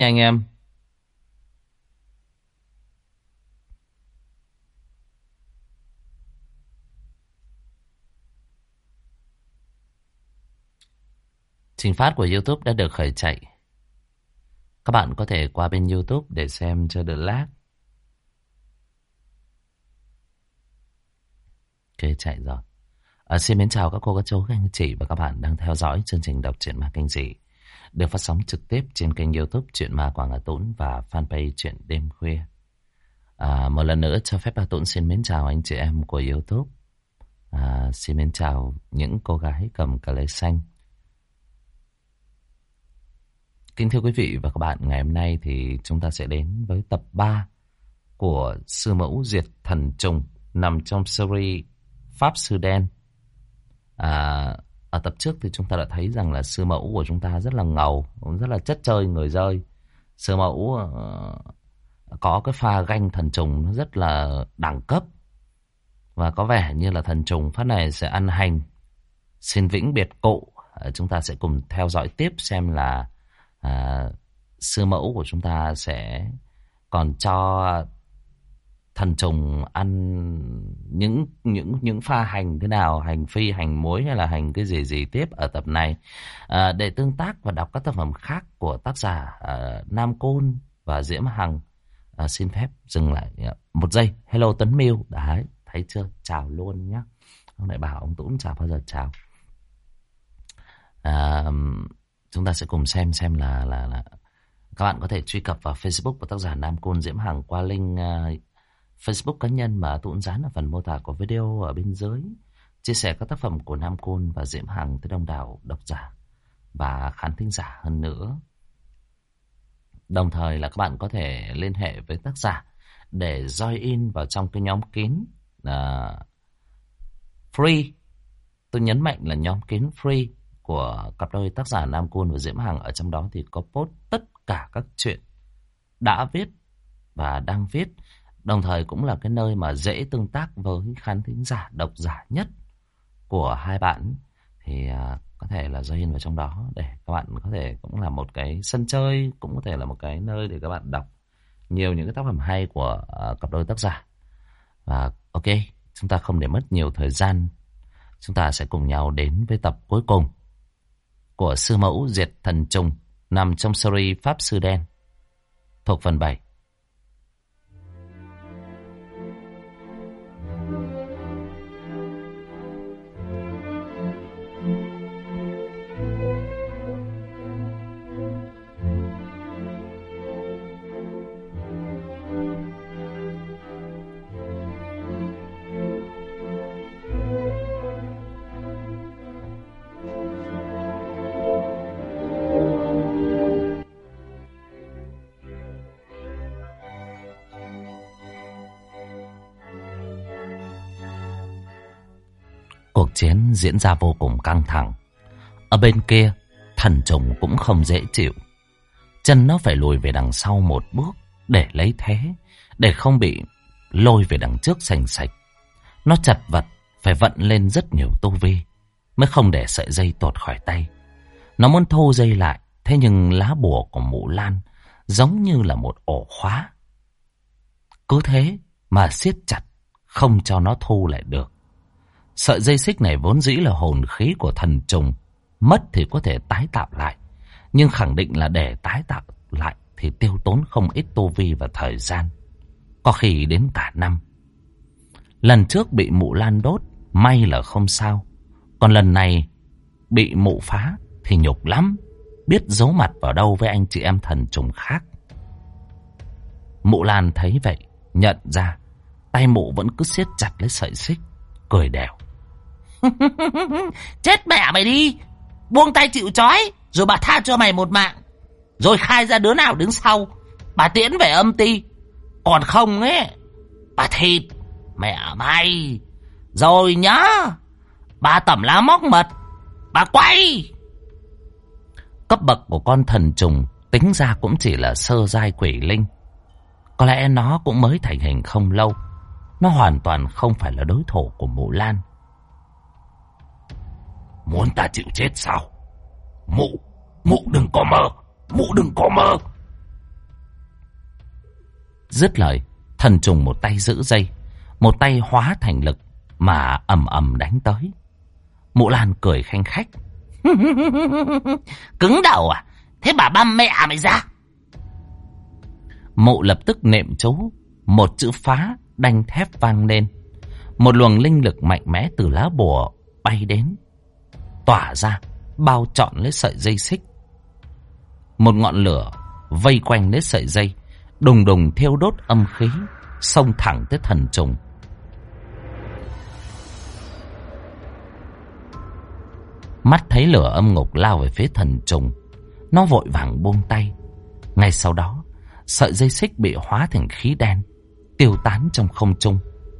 nha anh em. Trình phát của YouTube đã được khởi chạy. Các bạn có thể qua bên YouTube để xem cho đỡ lag. Ok, chạy rồi. Xin mến chào các cô, các chú, các anh chị và các bạn đang theo dõi chương trình đọc truyện ma kinh dị được phát sóng trực tiếp trên kênh YouTube Truyện Ma Quảng Hà Tũng và fanpage Truyện Đêm Khuya. Một lần nữa cho phép Hà Tũng xin mến chào anh chị em của YouTube. Xin mến chào những cô gái cầm cà lê xanh. Kính thưa quý vị và các bạn, ngày hôm nay thì chúng ta sẽ đến với tập 3 của Sư Mẫu Diệt Thần Trùng nằm trong series Pháp Sư Đen. Ở tập trước thì chúng ta đã thấy rằng là sư mẫu của chúng ta rất là ngầu, rất là chất chơi người dơi. Sư mẫu có cái pha ganh thần trùng nó rất là đẳng cấp. Và có vẻ như là thần trùng phát này sẽ ăn hành, xin vĩnh biệt cụ. Chúng ta sẽ cùng theo dõi tiếp xem là sư mẫu của chúng ta sẽ còn cho thần trùng ăn những pha hành thế nào, hành phi, hành muối hay là hành cái gì tiếp ở tập này. Để tương tác và đọc các tác phẩm khác của tác giả Nam Côn và Diễm Hằng, xin phép dừng lại một giây. Hello Tuấn Miêu, đấy, thấy chưa, chào luôn nhá. Ông lại bảo ông Tũng chào bao giờ chào. Chúng ta sẽ cùng xem là các bạn có thể truy cập vào Facebook của tác giả Nam Côn Diễm Hằng qua link Facebook cá nhân mà Tũng dán ở phần mô tả của video ở bên dưới. Chia sẻ các tác phẩm của Nam Côn và Diễm Hằng tới đông đảo độc giả và khán thính giả hơn nữa. Đồng thời là các bạn có thể liên hệ với tác giả để join in vào trong cái nhóm kín free. Tôi nhấn mạnh là nhóm kín free của cặp đôi tác giả Nam Côn và Diễm Hằng. Ở trong đó thì có post tất cả các chuyện đã viết và đang viết. Đồng thời cũng là cái nơi mà dễ tương tác với khán thính giả, độc giả nhất của hai bạn. Thì có thể là join vào trong đó để các bạn có thể cũng là một cái sân chơi, cũng có thể là một cái nơi để các bạn đọc nhiều những cái tác phẩm hay của cặp đôi tác giả. Và ok, chúng ta không để mất nhiều thời gian, chúng ta sẽ cùng nhau đến với tập cuối cùng của Sư Mẫu Diệt Thần Trùng nằm trong series Pháp Sư Đen thuộc phần 7. Cuộc chiến diễn ra vô cùng căng thẳng. Ở bên kia, thần trùng cũng không dễ chịu. Chân nó phải lùi về đằng sau một bước để lấy thế, để không bị lôi về đằng trước sành sạch. Nó chật vật, phải vận lên rất nhiều tu vi mới không để sợi dây tuột khỏi tay. Nó muốn thu dây lại, thế nhưng lá bùa của Mụ Lan giống như là một ổ khóa. Cứ thế mà siết chặt, không cho nó thu lại được. Sợi dây xích này vốn dĩ là hồn khí của thần trùng, mất thì có thể tái tạo lại, nhưng khẳng định là để tái tạo lại thì tiêu tốn không ít tu vi và thời gian, có khi đến cả năm. Lần trước bị Mụ Lan đốt, may là không sao, còn lần này bị mụ phá thì nhục lắm, biết giấu mặt vào đâu với anh chị em thần trùng khác. Mụ Lan thấy vậy, nhận ra tay mụ vẫn cứ siết chặt lấy sợi xích, cười đèo. Chết mẹ mày đi, buông tay chịu trói, rồi bà tha cho mày một mạng, rồi khai ra đứa nào đứng sau, bà tiễn về âm ty. Còn không ấy, bà thịt mẹ mày. Rồi nhá, bà tẩm lá móc mật, bà quay. Cấp bậc của con thần trùng tính ra cũng chỉ là sơ giai quỷ linh. Có lẽ nó cũng mới thành hình không lâu, nó hoàn toàn không phải là đối thủ của Mụ Lan. Muốn ta chịu chết sao? Mụ đừng có mơ, mụ đừng có mơ. Dứt lời, thần trùng một tay giữ dây, một tay hóa thành lực mà ầm ầm đánh tới. Mụ Lan cười khanh khách. Cứng đầu à? Thế bà băm mẹ mày ra. Mụ lập tức nệm chú, một chữ phá đanh thép vang lên. Một luồng linh lực mạnh mẽ từ lá bùa bay đến, tỏa ra bao trọn lấy sợi dây xích. Một ngọn lửa vây quanh lấy sợi dây, đùng đùng thiêu đốt âm khí, xông thẳng tới thần trùng. Mắt thấy lửa âm ngục lao về phía thần trùng, nó vội vàng buông tay. Ngay sau đó, sợi dây xích bị hóa thành khí đen, tiêu tán trong không trung.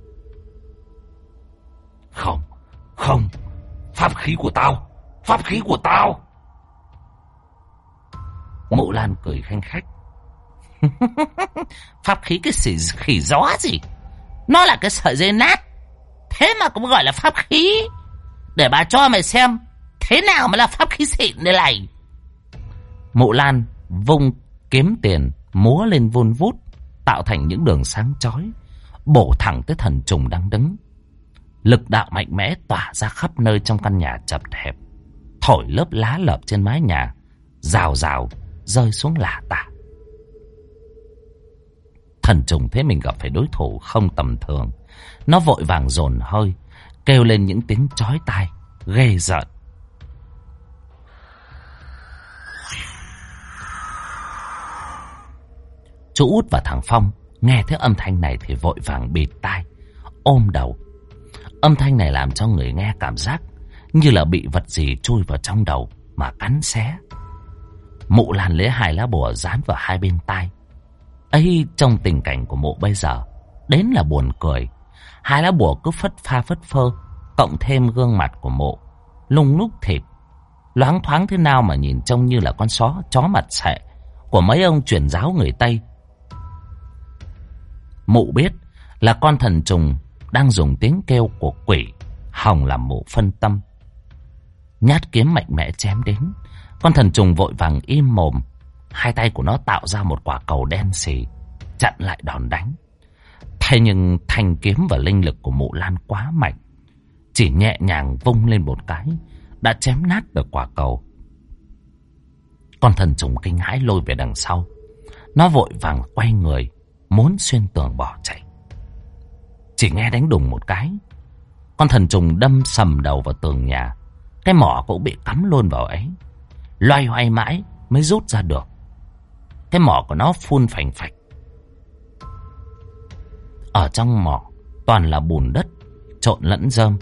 Không, không, pháp khí của tao, pháp khí của tao. Mụ Lan cười khanh khách. Pháp khí cái khỉ gió gì? Nó là cái sợi dây nát, thế mà cũng gọi là pháp khí. Để bà cho mày xem thế nào mới là pháp khí xịn đây này. Mụ Lan vung kiếm tiền múa lên vun vút, tạo thành những đường sáng chói, bổ thẳng tới thần trùng đang đứng. Lực đạo mạnh mẽ tỏa ra khắp nơi trong căn nhà chật hẹp, thổi lớp lá lợp trên mái nhà, rào rào rơi xuống lả tả. Thần trùng thấy mình gặp phải đối thủ không tầm thường, nó vội vàng dồn hơi, kêu lên những tiếng chói tai ghê rợn. Chú Út và thằng Phong nghe thấy âm thanh này thì vội vàng bịt tai, ôm đầu. Âm thanh này làm cho người nghe cảm giác như là bị vật gì chui vào trong đầu mà cắn xé. Mụ Lan lấy 2 lá bùa dán vào 2 bên tai. Ấy, trong tình cảnh của mụ bây giờ đến là buồn cười. 2 lá bùa cứ phất pha phất phơ, cộng thêm gương mặt của mụ lung lúc thịt, loáng thoáng thế nào mà nhìn trông như là con chó mặt sệ của mấy ông truyền giáo người Tây. Mụ biết là con thần trùng đang dùng tiếng kêu của quỷ hòng làm mụ phân tâm. Nhát kiếm mạnh mẽ chém đến, con thần trùng vội vàng im mồm. 2 tay của nó tạo ra một quả cầu đen xì chặn lại đòn đánh. Thế nhưng thanh kiếm và linh lực của mụ Lan quá mạnh, chỉ nhẹ nhàng vung lên một cái đã chém nát được quả cầu. Con thần trùng kinh hãi lôi về đằng sau. Nó vội vàng quay người muốn xuyên tường bỏ chạy. Chỉ nghe đánh đùng một cái, con thần trùng đâm sầm đầu vào tường nhà. Cái mỏ cũng bị cắm luôn vào ấy. Loay hoay mãi mới rút ra được. Cái mỏ của nó phun phành phạch. Ở trong mỏ toàn là bùn đất trộn lẫn rơm.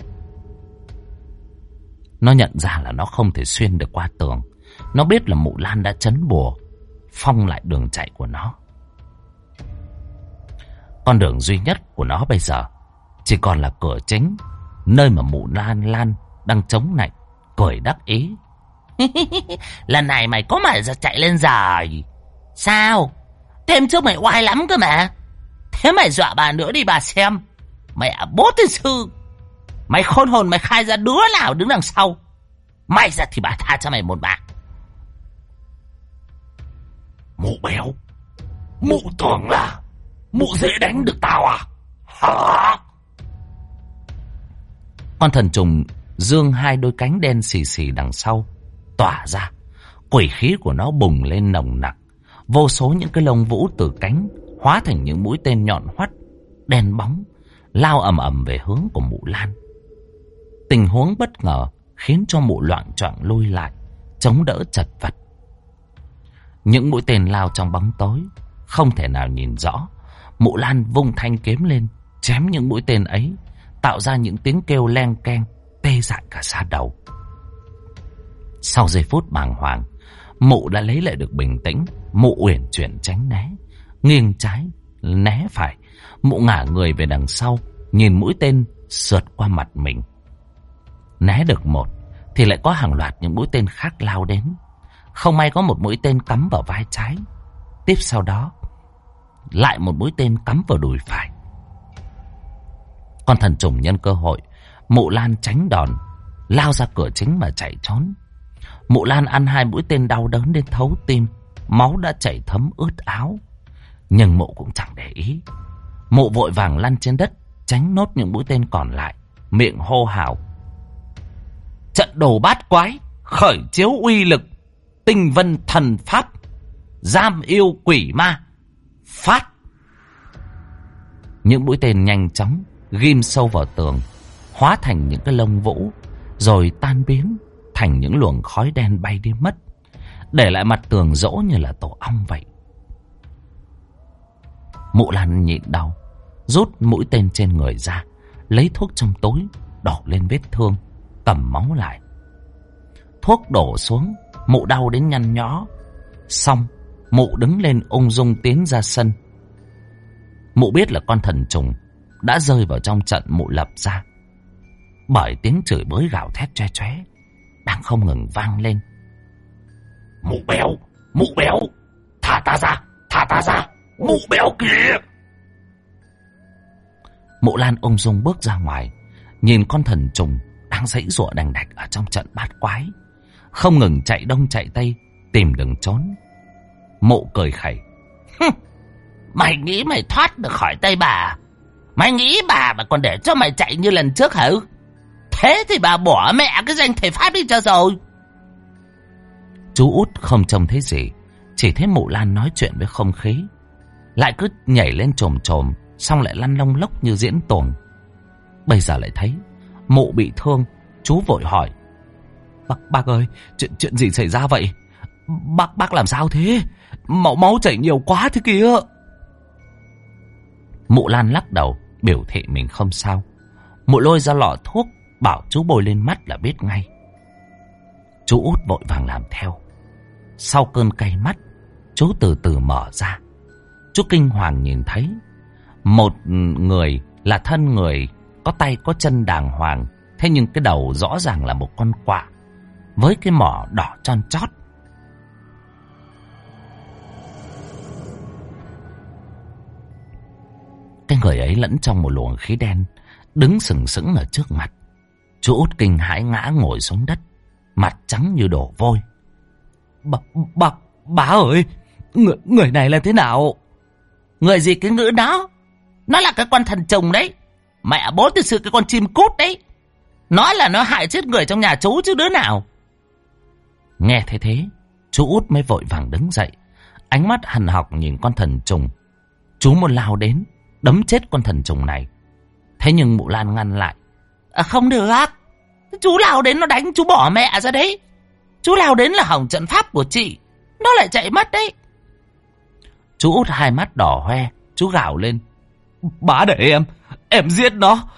Nó nhận ra là nó không thể xuyên được qua tường. Nó biết là mụ Lan đã trấn bùa, phong lại đường chạy của nó. Con đường duy nhất của nó bây giờ chỉ còn là cửa chính, nơi mà mụ Lan đang chống nạnh, cười đắc ý. Lần này mày có mà ra chạy lên rồi. Sao? Thêm trước mày oai lắm cơ mà. Thế mày dọa bà nữa đi bà xem. Mẹ bố tiên sư, mày khôn hồn mày khai ra đứa nào đứng đằng sau. May ra thì bà tha cho mày một mạng. Mụ béo, mụ tưởng là mụ dễ đánh được tao à? Hả? Con thần trùng dương 2 đôi cánh đen xì xì đằng sau tỏa ra. Quỷ khí của nó bùng lên nồng nặc. Vô số những cái lông vũ từ cánh hóa thành những mũi tên nhọn hoắt, đen bóng, lao ầm ầm về hướng của mụ Lan. Tình huống bất ngờ khiến cho mụ loạng choạng lui lại, chống đỡ chật vật. Những mũi tên lao trong bóng tối, không thể nào nhìn rõ. Mụ Lan vung thanh kiếm lên, chém những mũi tên ấy, tạo ra những tiếng kêu len keng, tê dại cả da đầu. Sau giây phút bàng hoàng, mụ đã lấy lại được bình tĩnh. Mụ uyển chuyển tránh né, nghiêng trái, né phải. Mụ ngả người về đằng sau, nhìn mũi tên sượt qua mặt mình. Né được một, thì lại có hàng loạt những mũi tên khác lao đến. Không may có một mũi tên cắm vào vai trái. Tiếp sau đó, lại một mũi tên cắm vào đùi phải. Con thần trùng nhân cơ hội, mụ Lan tránh đòn, lao ra cửa chính mà chạy trốn. Mụ Lan ăn 2 mũi tên đau đớn đến thấu tim, máu đã chảy thấm ướt áo. Nhưng mụ cũng chẳng để ý. Mụ vội vàng lăn trên đất, tránh nốt những mũi tên còn lại, miệng hô hào: trận đồ bát quái, khởi chiếu uy lực, tinh vân thần pháp, giam yêu quỷ ma, phát. Những mũi tên nhanh chóng ghim sâu vào tường, hóa thành những cái lông vũ, rồi tan biến thành những luồng khói đen bay đi mất, để lại mặt tường rỗ như là tổ ong vậy. Mụ Lan nhịn đau, rút mũi tên trên người ra, lấy thuốc trong túi đổ lên vết thương, cầm máu lại. Thuốc đổ xuống, mụ đau đến nhăn nhó. Xong, mụ đứng lên ung dung tiến ra sân. Mụ biết là con thần trùng đã rơi vào trong trận mụ lập ra, bởi tiếng chửi bới gào thét choe choé đang không ngừng vang lên. Mụ béo, thả ta ra, mụ béo kìa. Mụ Lan ung dung bước ra ngoài, nhìn con thần trùng đang giãy giụa đành đạch ở trong trận bát quái, không ngừng chạy đông chạy tây tìm đường trốn. Mụ cười khẩy: mày nghĩ mày thoát được khỏi tay bà? Mày nghĩ bà mà còn để cho mày chạy như lần trước hả? Thế thì bà bỏ mẹ cái danh thầy pháp đi cho rồi. Chú Út không trông thấy gì, chỉ thấy mụ Lan nói chuyện với không khí, lại cứ nhảy lên chồm chồm, xong lại lăn lông lốc như diễn tuồng. Bây giờ lại thấy mụ bị thương, chú vội hỏi: Bác ơi, chuyện gì xảy ra vậy? Bác làm sao thế? Máu chảy nhiều quá thế kia. Mụ Lan lắc đầu, biểu thị mình không sao. Mụ lôi ra lọ thuốc, bảo chú bôi lên mắt là biết ngay. Chú Út vội vàng làm theo. Sau cơn cay mắt, chú từ từ mở ra. Chú kinh hoàng nhìn thấy một người là thân người, có tay có chân đàng hoàng, thế nhưng cái đầu rõ ràng là một con quạ với cái mỏ đỏ tròn chót. Cái người ấy lẫn trong một luồng khí đen, đứng sừng sững ở trước mặt. Chú Út kinh hãi ngã ngồi xuống đất, mặt trắng như đổ vôi. Bà ơi, người này là thế nào? Người gì cái ngữ đó? Nó là cái con thần trùng đấy. Mẹ bố từ xưa cái con chim cút đấy. Nói là nó hại chết người trong nhà chú chứ đứa nào. Nghe thấy thế, chú Út mới vội vàng đứng dậy, ánh mắt hằn học nhìn con thần trùng. Chú muốn lao đến đấm chết con thần trùng này, thế nhưng mụ Lan ngăn lại. Không được, chú lao đến nó đánh chú bỏ mẹ ra đấy. Chú lao đến là hỏng trận pháp của chị, nó lại chạy mất đấy. Chú Út hai mắt đỏ hoe, chú gào lên: Bá để em giết nó,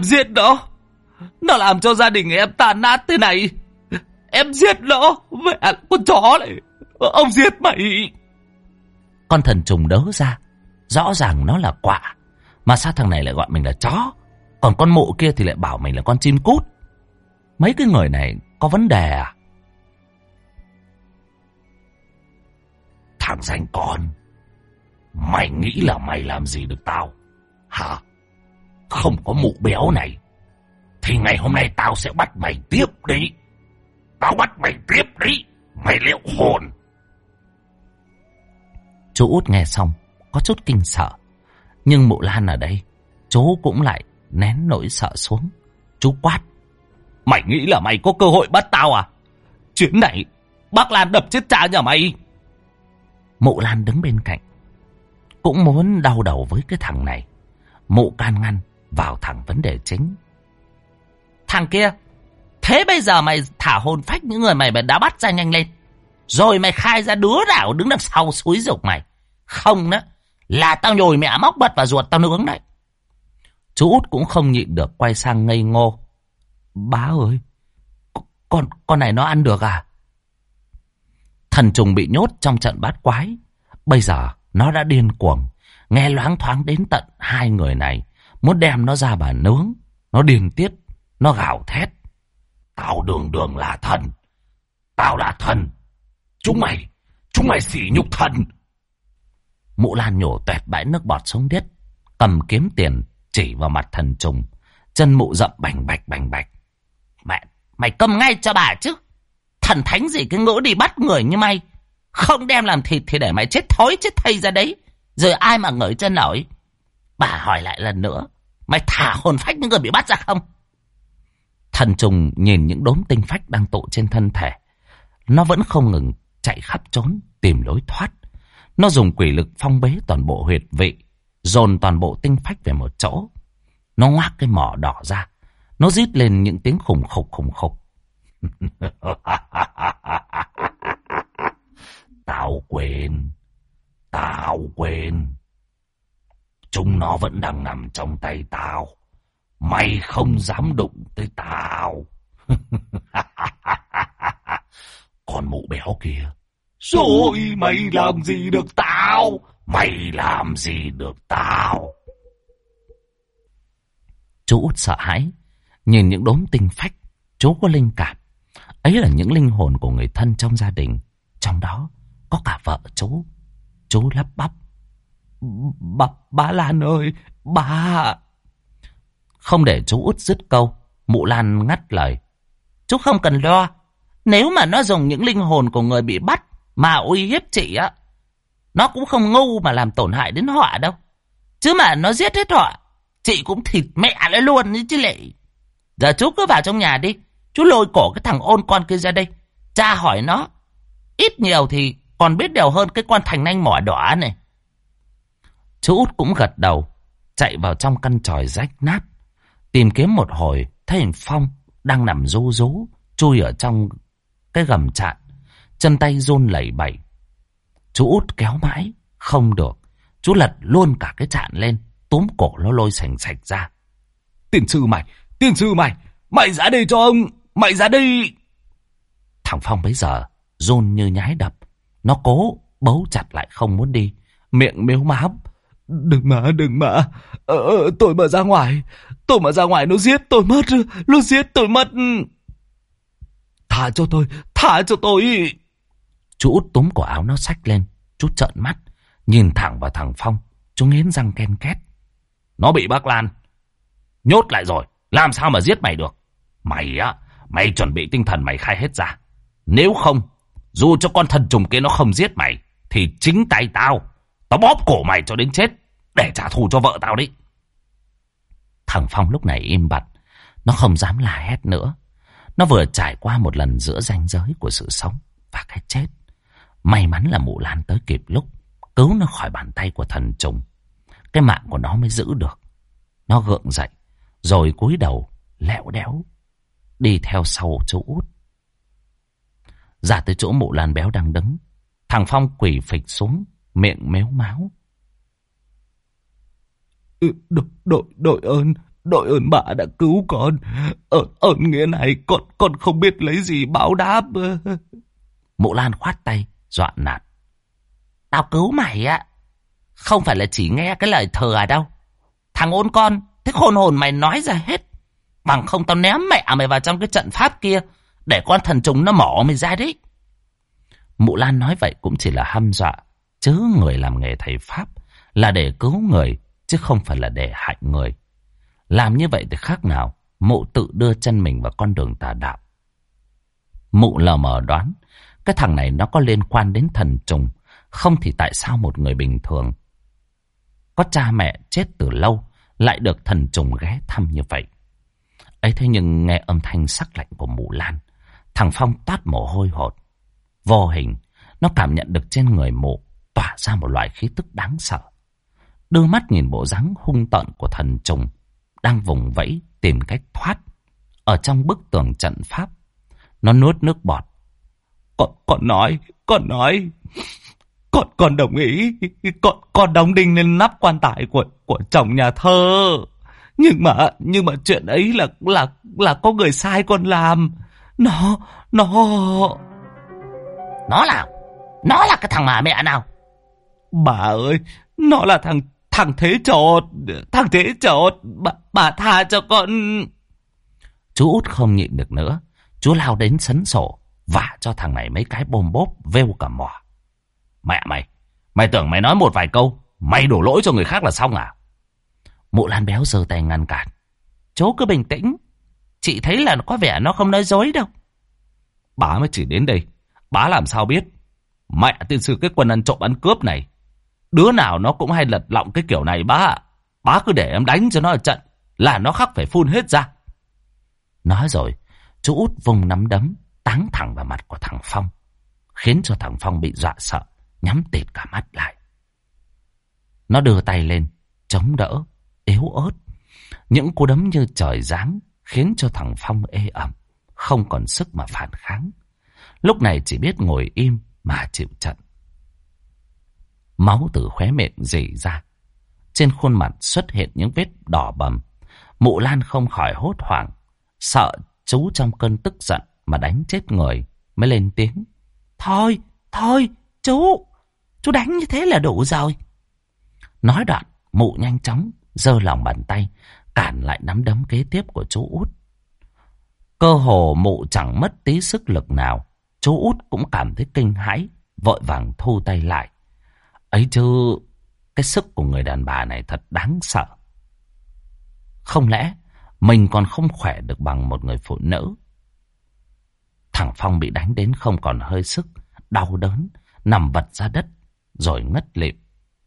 nó làm cho gia đình em tan nát thế này. Em giết nó, mẹ con chó này, ông giết mày. Con thần trùng đớ ra, rõ ràng nó là quạ, mà sao thằng này lại gọi mình là chó, còn con mụ kia thì lại bảo mình là con chim cút. Mấy cái người này có vấn đề à? Thằng danh con, mày nghĩ là mày làm gì được tao hả? Không có mụ béo này thì ngày hôm nay tao sẽ bắt mày tiếp đi. Mày liệu hồn. Chú Út nghe xong có chút kinh sợ, nhưng mụ Lan ở đây, chú cũng lại nén nỗi sợ xuống. Chú quát: Mày nghĩ là mày có cơ hội bắt tao à? Chuyến này bác Lan đập chết cha nhà mày. Mụ Lan đứng bên cạnh cũng muốn đau đầu với cái thằng này. Mụ can ngăn vào thẳng vấn đề chính. Thằng kia, thế bây giờ mày thả hồn phách những người mày đã bắt ra nhanh lên, rồi mày khai ra đứa nào đứng đằng sau xúi giục mày. Không đó là tao nhồi mẹ móc bật vào ruột tao nướng đấy. Chú Út cũng không nhịn được, quay sang ngây ngô: Bá ơi, con này nó ăn được à? Thần trùng bị nhốt trong trận bát quái, bây giờ nó đã điên cuồng, nghe loáng thoáng đến tận hai người này, muốn đem nó ra bà nướng. Nó điên tiết, nó gào thét: Tao đường là thần, tao là thần, chúng mày sỉ nhục thần. Mụ Lan nhổ toẹt bãi nước bọt xuống đất, cầm kiếm tiền chỉ vào mặt thần trùng. Chân mụ rậm bành bạch. Mày câm ngay cho bà chứ. Thần thánh gì cái ngữ đi bắt người như mày, không đem làm thịt thì để mày chết thối chết thây ra đấy. Rồi ai mà ngửi cho nổi. Bà hỏi lại lần nữa, mày thả hồn phách những người bị bắt ra không? Thần trùng nhìn những đốm tinh phách đang tụ trên thân thể. Nó vẫn không ngừng chạy khắp trốn tìm lối thoát. Nó dùng quỷ lực phong bế toàn bộ huyệt vị, dồn toàn bộ tinh phách về một chỗ. Nó ngoác cái mỏ đỏ ra. Nó rít lên những tiếng khủng khục khủng khục. Tao quên. Chúng nó vẫn đang nằm trong tay tao. Mày không dám đụng tới tao. Con mụ béo kia. Rồi mày làm gì được tao? Chú út sợ hãi, nhìn những đốm tinh phách. Chú có linh cảm. Ấy là những linh hồn của người thân trong gia đình. Trong đó có cả vợ chú. Chú lắp bắp. Bà Lan ơi, bà... Không để chú út dứt câu, mụ Lan ngắt lời. Chú không cần lo. Nếu mà nó dùng những linh hồn của người bị bắt mà uy hiếp chị á, nó cũng không ngu mà làm tổn hại đến họ đâu. Chứ mà nó giết hết họ, chị cũng thịt mẹ lại luôn chứ lệ. Giờ chú cứ vào trong nhà đi. Chú lôi cổ cái thằng ôn con kia ra đây. Cha hỏi nó. Ít nhiều thì còn biết điều hơn cái con thành nanh mỏ đỏ này. Chú út cũng gật đầu, chạy vào trong căn chòi rách nát. Tìm kiếm một hồi, thấy thằng Phong đang nằm rú rú, chui ở trong cái gầm chạn. Chân tay run lẩy bẩy. Chú út kéo mãi, không được. Chú lật luôn cả cái chạn lên, túm cổ nó lôi sành sạch ra. Tiên sư mày, mày ra đây cho ông, mày ra đây. Thằng Phong bấy giờ run như nhái đập. Nó cố bấu chặt lại không muốn đi, miệng mếu máo. Đừng mà. Tôi mà ra ngoài nó giết tôi mất. Thả cho tôi. Chú út túm cổ áo nó xách lên. Chú trợn mắt, nhìn thẳng vào thằng Phong. Chú nghiến răng ken két. Nó bị bác Lan nhốt lại rồi, làm sao mà giết mày được? Mày chuẩn bị tinh thần mày khai hết ra. Nếu không, dù cho con thần trùng kia nó không giết mày, thì chính tay tao bóp cổ mày cho đến chết, để trả thù cho vợ tao đi. Thằng Phong lúc này im bặt. Nó không dám la hét nữa. Nó vừa trải qua một lần giữa ranh giới của sự sống và cái chết. May mắn là mụ Lan tới kịp lúc, cứu nó khỏi bàn tay của thần trùng. Cái mạng của nó mới giữ được. Nó gượng dậy, rồi cúi đầu lẹo đéo đi theo sau chú út. Ra tới chỗ mụ Lan béo đang đứng. Thằng Phong quỳ phịch xuống, miệng mếu máo. Đội ơn bà đã cứu con. Ơn nghĩa này con không biết lấy gì báo đáp. Mụ Lan khoát tay, dọa nạt. Tao cứu mày á, không phải là chỉ nghe cái lời thờ à đâu. Thằng ôn con, thế khôn hồn mày nói ra hết. Bằng không tao ném mẹ mày vào trong cái trận pháp kia, để con thần trùng nó mỏ mày ra đấy. Mụ Lan nói vậy cũng chỉ là hăm dọa. Chứ người làm nghề thầy pháp là để cứu người, chứ không phải là để hại người. Làm như vậy thì khác nào mụ tự đưa chân mình vào con đường tà đạo. Mụ lờ mờ đoán cái thằng này nó có liên quan đến thần trùng. Không thì tại sao một người bình thường có cha mẹ chết từ lâu lại được thần trùng ghé thăm như vậy? Ấy thế nhưng nghe âm thanh sắc lạnh của mụ Lan, thằng Phong toát mồ hôi hột. Vô hình nó cảm nhận được trên người mụ tỏa ra một loại khí tức đáng sợ. Đưa mắt nhìn bộ dáng hung tợn của thần trùng đang vùng vẫy tìm cách thoát ở trong bức tường trận pháp. Nó nuốt nước bọt. Con nói con đồng ý. Con đóng đinh lên nắp quan tài của chồng nhà thơ. Nhưng mà chuyện ấy là có người sai con làm. Nó là cái thằng mà mẹ nào? Bà ơi, nó là thằng Thế Chột. Bà tha cho con. Chú út không nhịn được nữa. Chú lao đến sấn sổ, vả cho thằng này mấy cái bôm bốp vêu cả mỏ. Mẹ mày tưởng mày nói một vài câu, mày đổ lỗi cho người khác là xong à? Mụ Lan béo giơ tay ngăn cản. Chú cứ bình tĩnh. Chị thấy là có vẻ nó không nói dối đâu. Bá mới chỉ đến đây, bá làm sao biết mẹ tiên sư cái quân ăn trộm ăn cướp này Đứa nào nó cũng hay lật lọng cái kiểu này bá ạ. Bá cứ để em đánh cho nó ở trận là nó khắc phải phun hết ra. Nói rồi, chú út vung nắm đấm táng thẳng vào mặt của thằng Phong, khiến cho thằng Phong bị dọa sợ, nhắm tịt cả mắt lại. Nó đưa tay lên, chống đỡ, yếu ớt. Những cú đấm như trời giáng khiến cho thằng Phong ê ẩm, không còn sức mà phản kháng. Lúc này chỉ biết ngồi im mà chịu trận. Máu từ khóe miệng rỉ ra. Trên khuôn mặt xuất hiện những vết đỏ bầm. Mụ Lan không khỏi hốt hoảng, sợ chú trong cơn tức giận mà đánh chết người, mới lên tiếng. Thôi, chú đánh như thế là đủ rồi. Nói đoạn, mụ nhanh chóng giơ lòng bàn tay cản lại nắm đấm kế tiếp của chú út. Cơ hồ mụ chẳng mất tí sức lực nào. Chú út cũng cảm thấy kinh hãi, vội vàng thu tay lại. Ấy chứ, cái sức của người đàn bà này thật đáng sợ. Không lẽ mình còn không khỏe được bằng một người phụ nữ? Thằng Phong bị đánh đến không còn hơi sức, đau đớn, nằm vật ra đất, rồi ngất lịm.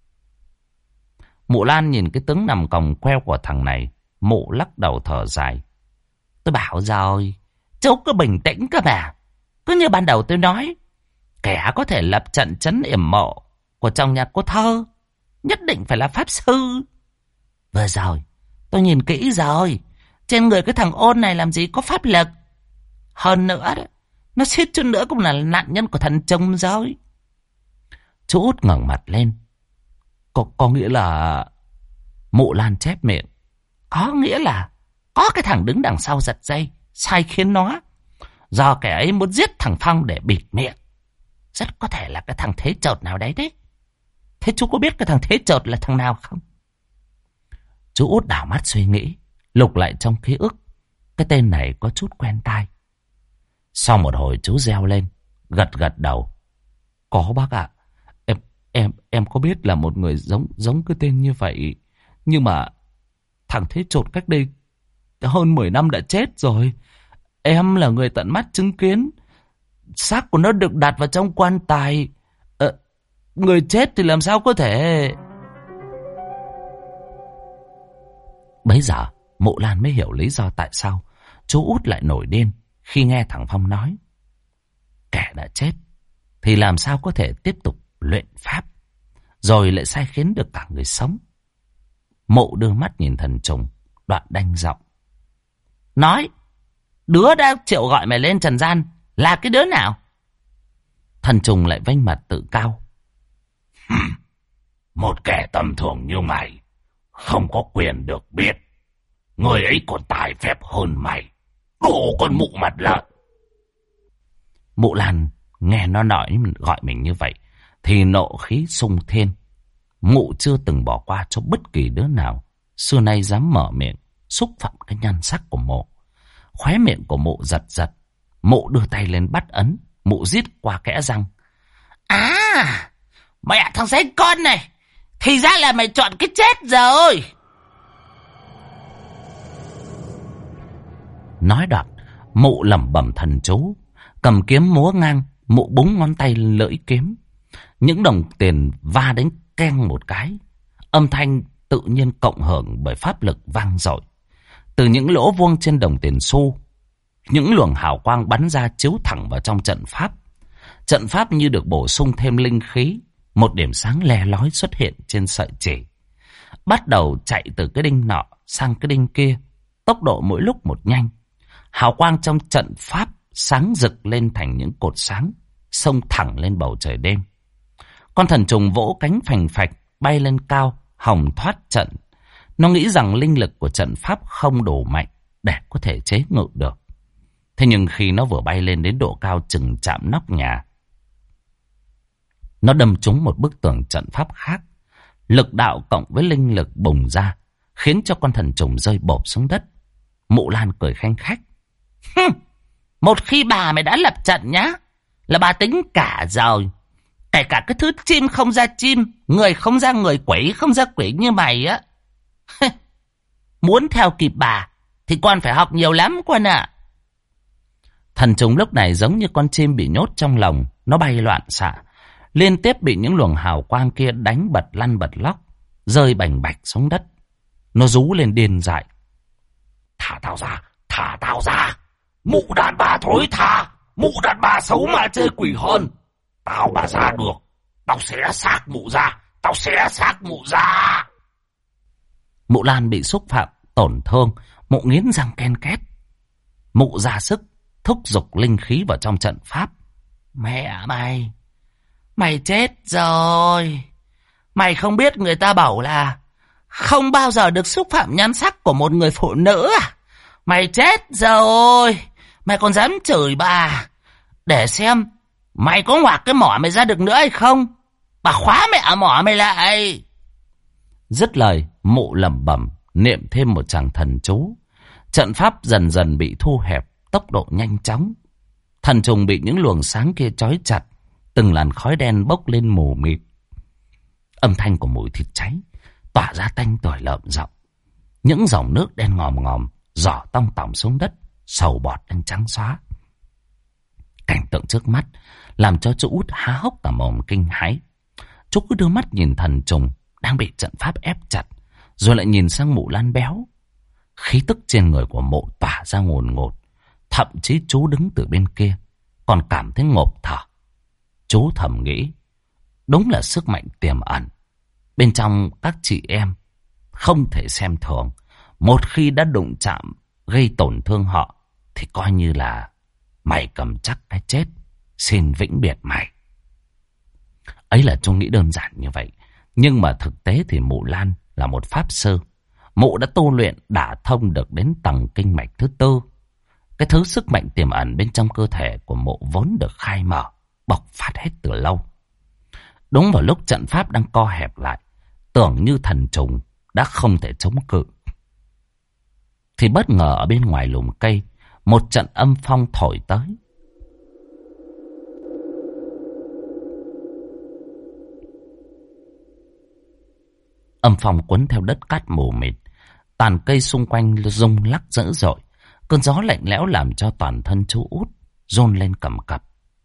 Mụ Lan nhìn cái tướng nằm còng queo của thằng này, mụ lắc đầu thở dài. Tôi bảo rồi, chú cứ bình tĩnh cơ mà. Cứ như ban đầu tôi nói, kẻ có thể lập trận trấn yểm mộ của trong nhà cô Thơ nhất định phải là pháp sư. Vừa rồi, tôi nhìn kỹ rồi, trên người cái thằng Ôn này làm gì có pháp lực. Hơn nữa đó, nó suýt chút nữa cũng là nạn nhân của thần trùng rồi. Chú út ngẩng mặt lên. Có nghĩa là... Mụ Lan chép miệng. Có nghĩa là có cái thằng đứng đằng sau giật dây, sai khiến nó. Do kẻ ấy muốn giết thằng Phong để bịt miệng. Rất có thể là cái thằng Thế Chột nào đấy đấy. Thế chú có biết cái thằng Thế Chột là thằng nào không? Chú út đảo mắt suy nghĩ, lục lại trong ký ức. Cái tên này có chút quen tai. Sau một hồi chú reo lên, gật đầu. Có bác ạ. Em có biết là một người giống cái tên như vậy. Nhưng mà thằng Thế Chột cách đây hơn 10 năm đã chết rồi. Em là người tận mắt chứng kiến. Xác của nó được đặt vào trong quan tài. Người chết thì làm sao có thể... Bấy giờ Mụ Lan mới hiểu lý do tại sao chú út lại nổi điên khi nghe thằng Phong nói. Kẻ đã chết thì làm sao có thể tiếp tục luyện pháp, rồi lại sai khiến được cả người sống. Mụ đưa mắt nhìn thần trùng, đoạn đanh giọng. Nói, đứa đã triệu gọi mày lên trần gian là cái đứa nào? Thần trùng lại vênh mặt tự cao. Một kẻ tầm thường như mày không có quyền được biết. Người ấy còn tài phép hơn mày. Đồ con mụ mặt lợn. Mụ Lan nghe nó nói gọi mình như vậy thì nộ khí sung thiên. Mụ chưa từng bỏ qua cho bất kỳ đứa nào xưa nay dám mở miệng xúc phạm cái nhan sắc của mụ. Khóe miệng của mụ giật giật. Mụ đưa tay lên bắt ấn. Mụ rít qua kẽ răng. À, mẹ thằng giấy con này, thì ra là mày chọn cái chết rồi. Nói đoạn, mụ lẩm bẩm thần chú, cầm kiếm múa ngang. Mụ búng ngón tay lên lưỡi kiếm. Những đồng tiền va đánh keng một cái. Âm thanh tự nhiên cộng hưởng bởi pháp lực vang dội. Từ những lỗ vuông trên đồng tiền xu, những luồng hào quang bắn ra chiếu thẳng vào trong trận pháp. Trận pháp như được bổ sung thêm linh khí. Một điểm sáng le lói xuất hiện trên sợi chỉ, bắt đầu chạy từ cái đinh nọ sang cái đinh kia, tốc độ mỗi lúc một nhanh. Hào quang trong trận pháp sáng rực lên thành những cột sáng, xông thẳng lên bầu trời đêm. Con thần trùng vỗ cánh phành phạch bay lên cao, hòng thoát trận. Nó nghĩ rằng linh lực của trận pháp không đủ mạnh để có thể chế ngự được. Thế nhưng khi nó vừa bay lên đến độ cao chừng chạm nóc nhà, nó đâm trúng một bức tường trận pháp khác. Lực đạo cộng với linh lực bùng ra, khiến cho con thần trùng rơi bộp xuống đất. Mụ Lan cười khanh khách. Một khi bà mày đã lập trận nhá, là bà tính cả rồi. Kể cả cái thứ chim không ra chim, người không ra người, quỷ không ra quỷ như mày á. Muốn theo kịp bà thì con phải học nhiều lắm con ạ. Thần trùng lúc này giống như con chim bị nhốt trong lồng. Nó bay loạn xạ, liên tiếp bị những luồng hào quang kia đánh bật lăn bật lóc, rơi bành bạch xuống đất. Nó rú lên điên dại. Thả tao ra, thả tao ra. Mụ đàn bà thối tha, mụ đàn bà xấu mà chơi quỷ hơn. Tao mà ra được, tao sẽ xác mụ ra, tao sẽ xác mụ ra. Mụ Lan bị xúc phạm, tổn thương, mụ nghiến răng ken két. Mụ ra sức thúc giục linh khí vào trong trận pháp. Mẹ mày, mày chết rồi. Mày không biết người ta bảo là không bao giờ được xúc phạm nhan sắc của một người phụ nữ à? Mày chết rồi. Mày còn dám chửi bà. Để xem mày có ngoạc cái mỏ mày ra được nữa hay không. Bà khóa mẹ mỏ mày lại. Dứt lời, mụ lẩm bẩm niệm thêm một tràng thần chú. Trận pháp dần dần bị thu hẹp, tốc độ nhanh chóng. Thần trùng bị những luồng sáng kia trói chặt, từng làn khói đen bốc lên mù mịt. Âm thanh của mùi thịt cháy tỏa ra tanh tỏi lợm giọng. Những dòng nước đen ngòm ngòm rỏ tong tỏng xuống đất, sầu bọt đang trắng xóa. Cảnh tượng trước mắt làm cho chú Út há hốc cả mồm kinh hãi. Chú cứ đưa mắt nhìn thần trùng đang bị trận pháp ép chặt, rồi lại nhìn sang mụ Lan béo. Khí tức trên người của mụ tỏa ra ngồn ngột. Thậm chí chú đứng từ bên kia còn cảm thấy ngộp thở. Chú thầm nghĩ, đúng là sức mạnh tiềm ẩn bên trong các chị em, không thể xem thường. Một khi đã đụng chạm gây tổn thương họ thì coi như là mày cầm chắc cái chết, xin vĩnh biệt mày. Ấy là chú nghĩ đơn giản như vậy, nhưng mà thực tế thì mụ Lan là một pháp sư. Mụ đã tu luyện đả thông được đến tầng kinh mạch thứ tư. Cái thứ sức mạnh tiềm ẩn bên trong cơ thể của mụ vốn được khai mở, bộc phát hết từ lâu. Đúng vào lúc trận pháp đang co hẹp lại, tưởng như thần trùng đã không thể chống cự, thì bất ngờ ở bên ngoài lùm cây, một trận âm phong thổi tới. Âm phong cuốn theo đất cát mù mịt, tàn cây xung quanh rung lắc dữ dội. Cơn gió lạnh lẽo làm cho toàn thân chú Út run lên cầm cập.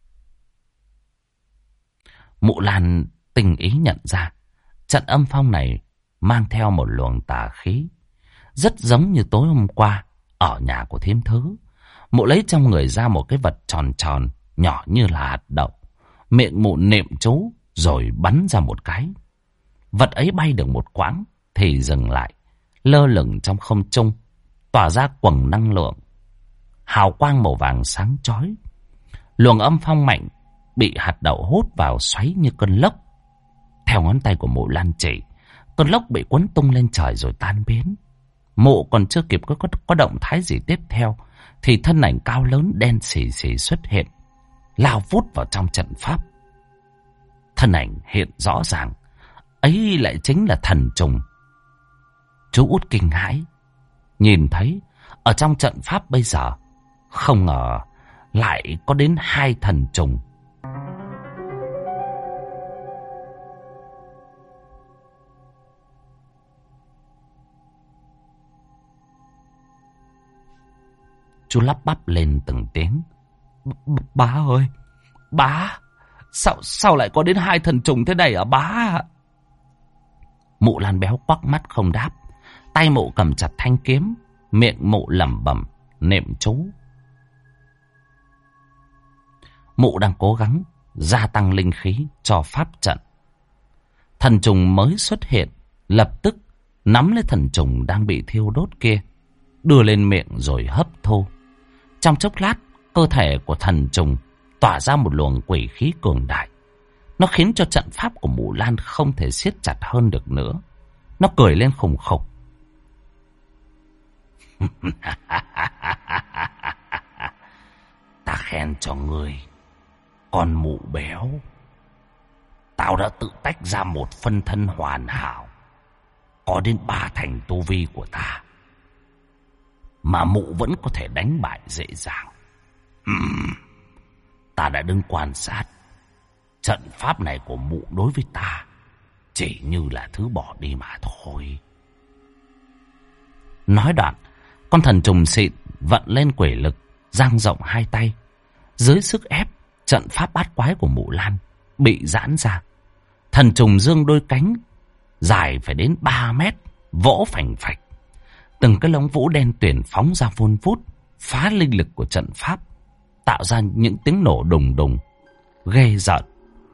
Mụ Lan tình ý nhận ra trận âm phong này mang theo một luồng tà khí, rất giống như tối hôm qua ở nhà của thím Thứ. Mụ lấy trong người ra một cái vật tròn tròn nhỏ như là hạt đậu, miệng mụ niệm chú rồi bắn ra một cái. Vật ấy bay được một quãng thì dừng lại, lơ lửng trong không trung, tỏa ra quầng năng lượng, hào quang màu vàng sáng chói. Luồng âm phong mạnh bị hạt đậu hút vào xoáy như cơn lốc. Theo ngón tay của mụ Lan chỉ, cơn lốc bị cuốn tung lên trời rồi tan biến. Mụ còn chưa kịp có động thái gì tiếp theo thì thân ảnh cao lớn đen xì xì xuất hiện, lao vút vào trong trận pháp. Thân ảnh hiện rõ ràng, ấy lại chính là thần trùng. Chú Út kinh hãi, nhìn thấy ở trong trận pháp bây giờ không ngờ lại có đến 2 thần trùng. Chú lắp bắp lên từng tiếng. Bá ơi, bá, sao lại có đến 2 thần trùng thế này à bá? Mụ Lan béo quắc mắt không đáp. Tay mụ cầm chặt thanh kiếm, miệng mụ lẩm bẩm niệm chú. Mụ đang cố gắng gia tăng linh khí cho pháp trận. Thần trùng mới xuất hiện, lập tức nắm lấy thần trùng đang bị thiêu đốt kia, đưa lên miệng rồi hấp thu. Trong chốc lát, cơ thể của thần trùng tỏa ra một luồng quỷ khí cường đại. Nó khiến cho trận pháp của mụ Lan không thể siết chặt hơn được nữa. Nó cười lên khùng khục. Ta khen cho ngươi, con mụ béo. Tao đã tự tách ra một phân thân hoàn hảo, có đến 3 thành tu vi của ta, mà mụ vẫn có thể đánh bại dễ dàng. Ta đã đứng quan sát. Trận pháp này của mụ đối với ta chỉ như là thứ bỏ đi mà thôi. Nói đoạn, con thần trùng xịn vận lên quỷ lực, dang rộng 2 tay. Dưới sức ép, trận pháp bát quái của mụ Lan bị giãn ra. Thần trùng dương đôi cánh dài phải đến 3 mét, vỗ phành phạch. Từng cái lông vũ đen tuyền phóng ra vun vút, phá linh lực của trận pháp, tạo ra những tiếng nổ đùng đùng, ghê rợn.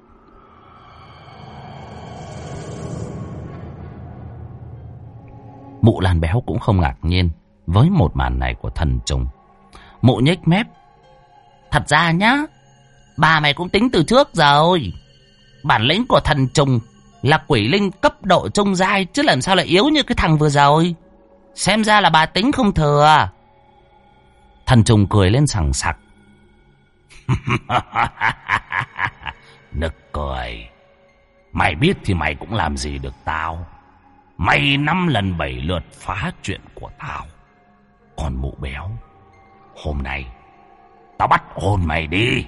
Mụ Lan béo cũng không ngạc nhiên với một màn này của thần trùng. Mụ nhếch mép. Thật ra nhá, bà mày cũng tính từ trước rồi. Bản lĩnh của thần trùng là quỷ linh cấp độ trung giai, chứ làm sao lại yếu như cái thằng vừa rồi. Xem ra là bà tính không thừa. Thần trùng cười lên sằng sặc. Nực cười. Mày biết thì mày cũng làm gì được tao. Mày 5 lần 7 lượt phá chuyện của tao. Còn mụ béo, hôm nay tao bắt hồn mày đi.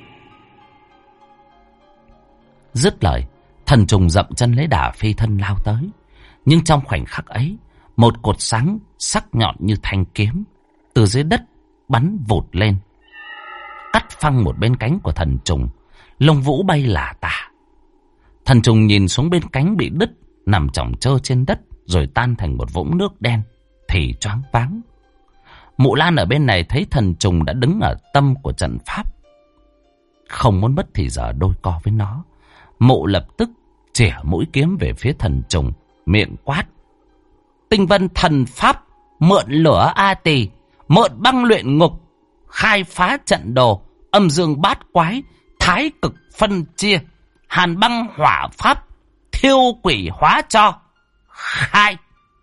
Dứt lời, thần trùng dậm chân lấy đà phi thân lao tới. Nhưng trong khoảnh khắc ấy, một cột sáng sắc nhọn như thanh kiếm từ dưới đất bắn vụt lên, cắt phăng một bên cánh của thần trùng. Lông vũ bay lả tả. Thần trùng nhìn xuống bên cánh bị đứt, nằm chỏng trơ trên đất, rồi tan thành một vũng nước đen thì choáng váng. Mụ Lan ở bên này thấy thần trùng đã đứng ở tâm của trận pháp, không muốn mất thì giờ đôi co với nó. Mụ lập tức chĩa mũi kiếm về phía thần trùng, miệng quát. Tinh vân thần pháp, mượn lửa A Tỳ, mượn băng luyện ngục, khai phá trận đồ, âm dương bát quái, thái cực phân chia, hàn băng hỏa pháp, thiêu quỷ hóa cho. Khai!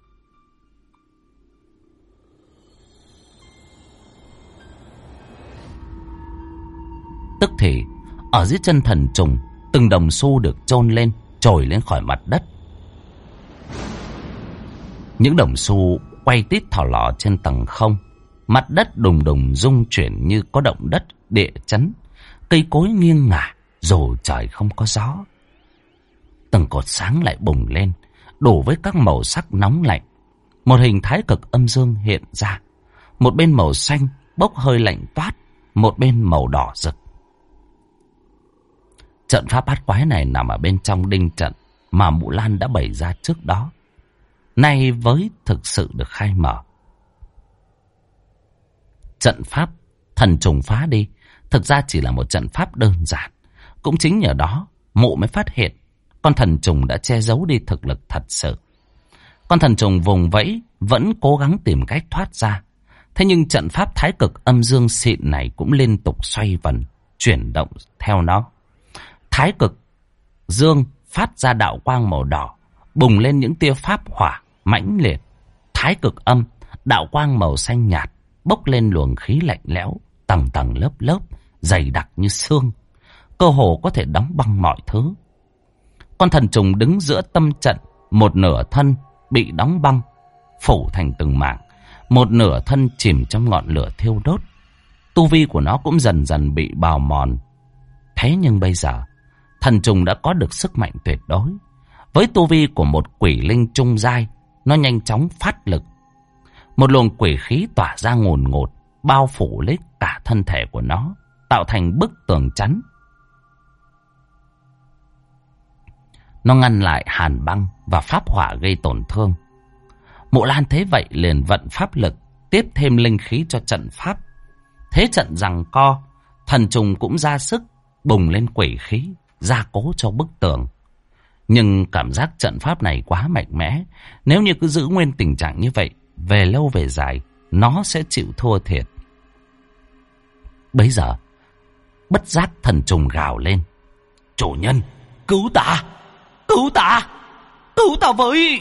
Tức thì ở dưới chân thần trùng, từng đồng xu được chôn lên, trồi lên khỏi mặt đất. Những đồng xu quay tít thò lò trên tầng không. Mặt đất đùng đùng rung chuyển như có động đất, địa chấn. Cây cối nghiêng ngả dù trời không có gió. Từng cột sáng lại bùng lên, đổ với các màu sắc nóng lạnh. Một hình thái cực âm dương hiện ra. Một bên màu xanh bốc hơi lạnh toát, một bên màu đỏ rực. Trận pháp bát quái này nằm ở bên trong đinh trận mà mụ Lan đã bày ra trước đó, nay với thực sự được khai mở. Trận pháp thần trùng phá đi thực ra chỉ là một trận pháp đơn giản. Cũng chính nhờ đó mụ mới phát hiện con thần trùng đã che giấu đi thực lực thật sự. Con thần trùng vùng vẫy vẫn cố gắng tìm cách thoát ra. Thế nhưng trận pháp thái cực âm dương xịn này cũng liên tục xoay vần, chuyển động theo nó. Thái cực dương phát ra đạo quang màu đỏ, bùng lên những tia pháp hỏa mãnh liệt. Thái cực âm, đạo quang màu xanh nhạt, bốc lên luồng khí lạnh lẽo, tầng tầng lớp lớp, dày đặc như xương, cơ hồ có thể đóng băng mọi thứ. Con thần trùng đứng giữa tâm trận, một nửa thân bị đóng băng, phủ thành từng mảng, một nửa thân chìm trong ngọn lửa thiêu đốt. Tu vi của nó cũng dần dần bị bào mòn. Thế nhưng bây giờ, thần trùng đã có được sức mạnh tuyệt đối. Với tu vi của một quỷ linh trung giai, nó nhanh chóng phát lực. Một luồng quỷ khí tỏa ra ngùn ngụt, bao phủ lấy cả thân thể của nó, tạo thành bức tường chắn. Nó ngăn lại hàn băng và pháp hỏa gây tổn thương. Mộ Lan thấy vậy liền vận pháp lực, tiếp thêm linh khí cho trận pháp. Thế trận giằng co, thần trùng cũng ra sức bùng lên quỷ khí, gia cố cho bức tường. Nhưng cảm giác trận pháp này quá mạnh mẽ. Nếu như cứ giữ nguyên tình trạng như vậy, về lâu về dài, nó sẽ chịu thua thiệt. Bấy giờ, bất giác thần trùng gào lên. Chủ nhân, cứu ta! Cứu ta! Cứu ta với!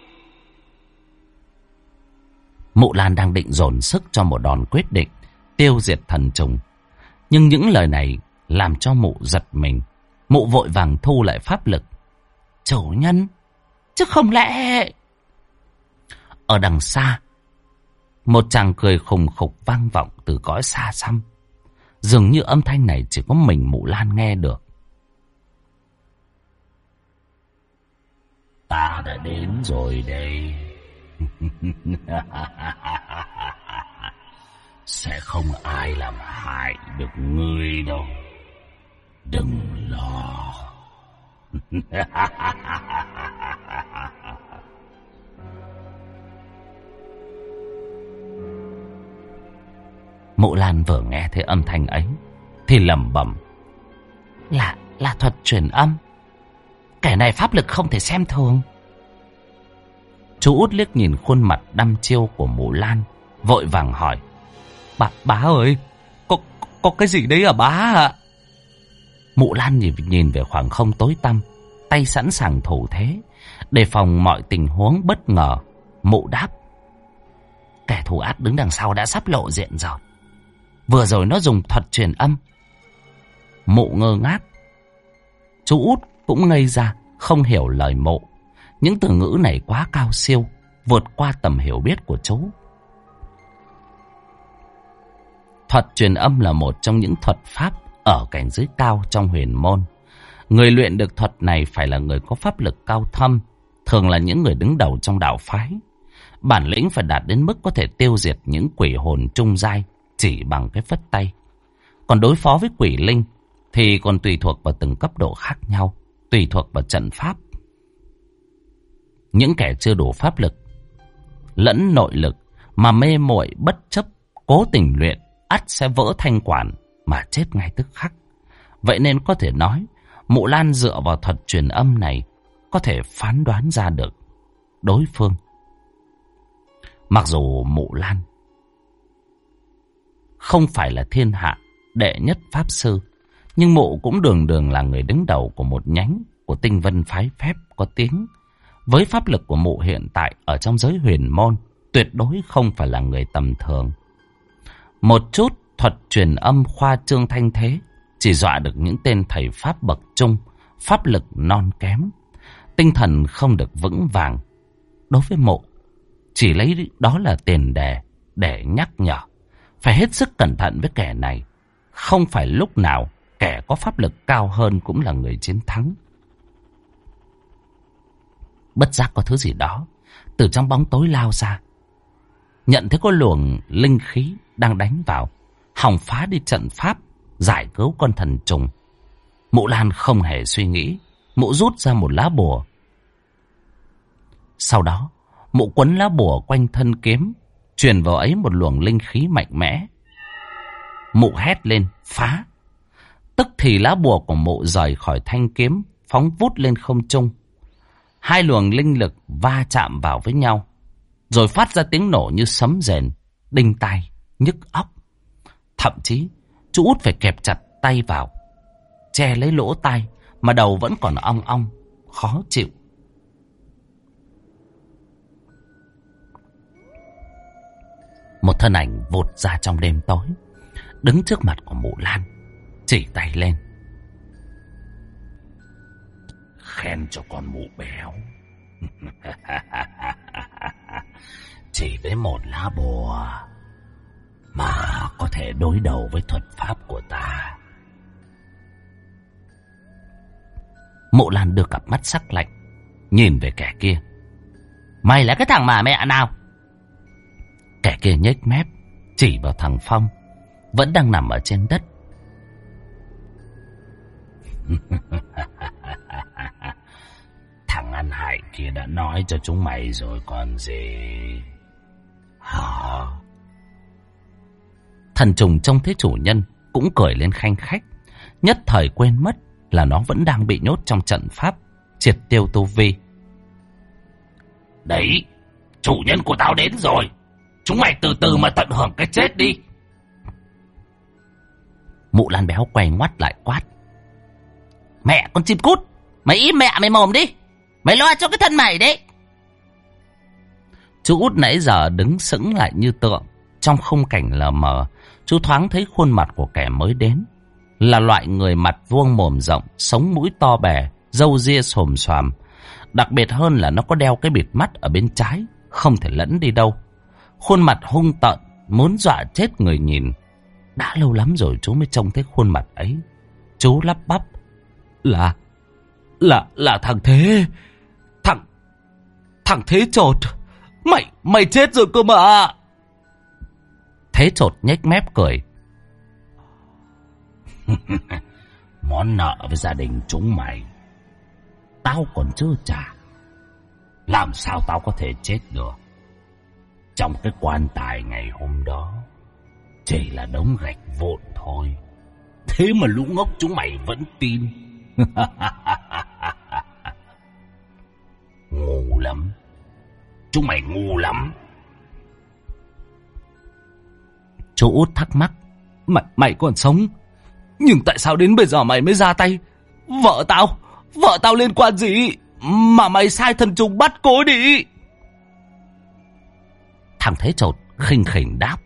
Mụ Lan đang định dồn sức cho một đòn quyết định, tiêu diệt thần trùng. Nhưng những lời này làm cho mụ giật mình. Mụ vội vàng thu lại pháp lực. Chủ nhân, chứ không lẽ... Ở đằng xa, một chàng cười khùng khục vang vọng từ cõi xa xăm. Dường như âm thanh này chỉ có mình mụ Lan nghe được. Ta đã đến rồi đây. Sẽ không ai làm hại được ngươi đâu. Đừng lo. Mụ Lan vừa nghe thấy âm thanh ấy thì lẩm bẩm: Là thuật truyền âm. Kẻ này pháp lực không thể xem thường. Chú Út liếc nhìn khuôn mặt đăm chiêu của mụ Lan, vội vàng hỏi: Bá ơi, có cái gì đấy à bá ạ? Mụ Lan nhìn về khoảng không tối tăm, tay sẵn sàng thủ thế, đề phòng mọi tình huống bất ngờ. Mụ đáp: Kẻ thù ác đứng đằng sau đã sắp lộ diện rồi. Vừa rồi nó dùng thuật truyền âm. Mụ ngơ ngác. Chú Út cũng ngây ra, không hiểu lời mụ. Những từ ngữ này quá cao siêu, vượt qua tầm hiểu biết của chú. Thuật truyền âm là một trong những thuật pháp ở cảnh giới cao trong huyền môn. Người luyện được thuật này phải là người có pháp lực cao thâm, thường là những người đứng đầu trong đạo phái. Bản lĩnh phải đạt đến mức có thể tiêu diệt những quỷ hồn trung giai chỉ bằng cái phất tay. Còn đối phó với quỷ linh thì còn tùy thuộc vào từng cấp độ khác nhau, tùy thuộc vào trận pháp. Những kẻ chưa đủ pháp lực lẫn nội lực mà mê muội bất chấp cố tình luyện, ắt sẽ vỡ thanh quản mà chết ngay tức khắc. Vậy nên có thể nói, mụ Lan dựa vào thuật truyền âm này có thể phán đoán ra được đối phương. Mặc dù mụ Lan không phải là thiên hạ đệ nhất pháp sư, nhưng mụ cũng đường là người đứng đầu của một nhánh của Tinh Vân phái phép có tiếng. Với pháp lực của mụ hiện tại ở trong giới huyền môn, tuyệt đối không phải là người tầm thường. Một chút thuật truyền âm khoa trương thanh thế chỉ dọa được những tên thầy pháp bậc trung, pháp lực non kém, tinh thần không được vững vàng. Đối với mụ, chỉ lấy đó là tiền đề để nhắc nhở phải hết sức cẩn thận với kẻ này. Không phải lúc nào kẻ có pháp lực cao hơn cũng là người chiến thắng. Bất giác có thứ gì đó từ trong bóng tối lao ra, nhận thấy có luồng linh khí đang đánh vào, hòng phá đi trận pháp, giải cứu con thần trùng. Mụ Lan không hề suy nghĩ, mụ rút ra một lá bùa. Sau đó, mụ quấn lá bùa quanh thân kiếm, truyền vào ấy một luồng linh khí mạnh mẽ. Mụ hét lên: Phá! Tức thì lá bùa của mụ rời khỏi thanh kiếm, phóng vút lên không trung. Hai luồng linh lực va chạm vào với nhau, rồi phát ra tiếng nổ như sấm rền, đinh tai, nhức óc. Thậm chí, chú Út phải kẹp chặt tay vào, che lấy lỗ tai, mà đầu vẫn còn ong ong, khó chịu. Một thân ảnh vụt ra trong đêm tối, đứng trước mặt của mụ Lan, chỉ tay lên: Khen cho con mụ béo. Chỉ với một lá bùa mà có thể đối đầu với thuật pháp của ta. Mụ Lan đưa cặp mắt sắc lạnh nhìn về kẻ kia: Mày là cái thằng mà mẹ nào? Kẻ kia nhếch mép chỉ vào thằng Phong vẫn đang nằm ở trên đất. Thằng ăn hại kia đã nói cho chúng mày rồi còn gì. Hả? Thần trùng trông thấy chủ nhân cũng cười lên khanh khách, nhất thời quên mất là nó vẫn đang bị nhốt trong trận pháp triệt tiêu tu vi. Đấy, chủ nhân của tao đến rồi, chúng mày từ từ mà tận hưởng cái chết đi. Mụ Lan béo quay ngoắt lại quát: Mẹ con chim cút, mày im mẹ mày mồm đi, mày lo cho cái thân mày đấy. Chú Út nãy giờ đứng sững lại như tượng. Trong khung cảnh lờ mờ, chú thoáng thấy khuôn mặt của kẻ mới đến. Là loại người mặt vuông mồm rộng, sống mũi to bè, râu ria xồm xoàm. Đặc biệt hơn là nó có đeo cái bịt mắt ở bên trái, không thể lẫn đi đâu. Khuôn mặt hung tợn, muốn dọa chết người nhìn. Đã lâu lắm rồi chú mới trông thấy khuôn mặt ấy. Chú lắp bắp: Là thằng Thế. Thằng Thế Chột. Mày chết rồi cơ mà. Thế Chột nhếch mép cười: Món nợ với gia đình chúng mày tao còn chưa trả. Làm sao tao có thể chết được? Trong cái quan tài ngày hôm đó chỉ là đống gạch vụn thôi. Thế mà lũ ngốc chúng mày vẫn tin. Ngu lắm. Chúng mày ngu lắm. Chú Út thắc mắc. Mày còn sống, nhưng tại sao đến bây giờ mày mới ra tay? Vợ tao liên quan gì mà mày sai thần trùng bắt cô đi? Thằng Thế Chột khinh khỉnh đáp.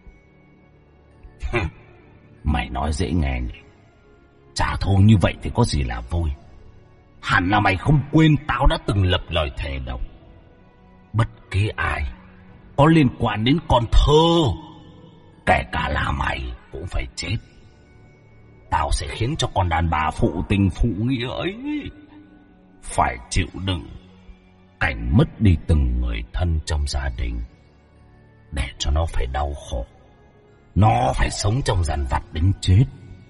Mày nói dễ nghe nhỉ. Chả thô như vậy thì có gì là vui. Hẳn là mày không quên tao đã từng lập lời thề độc. Bất kỳ ai có liên quan đến con Thơ, kể cả là mày, cũng phải chết. Tao sẽ khiến cho con đàn bà phụ tình phụ nghĩa ấy phải chịu đựng cảnh mất đi từng người thân trong gia đình, để cho nó phải đau khổ. Nó phải sống trong dằn vặt đến chết.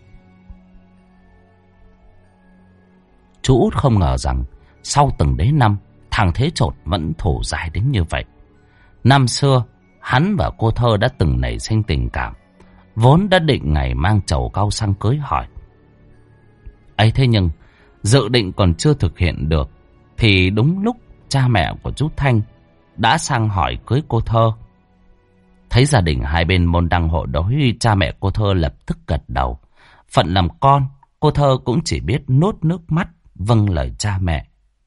Chú Út không ngờ rằng sau từng đấy năm, thằng Thế Chột vẫn thủ dài đến như vậy. Năm xưa, hắn và cô Thơ đã từng nảy sinh tình cảm, vốn đã định ngày mang chầu cau sang cưới hỏi. Ấy thế nhưng dự định còn chưa thực hiện được, thì đúng lúc cha mẹ của chú Thanh đã sang hỏi cưới cô Thơ. Thấy gia đình hai bên môn đăng hộ đối, cha mẹ cô Thơ lập tức gật đầu. Phận làm con, cô Thơ cũng chỉ biết nuốt nước mắt vâng lời cha mẹ.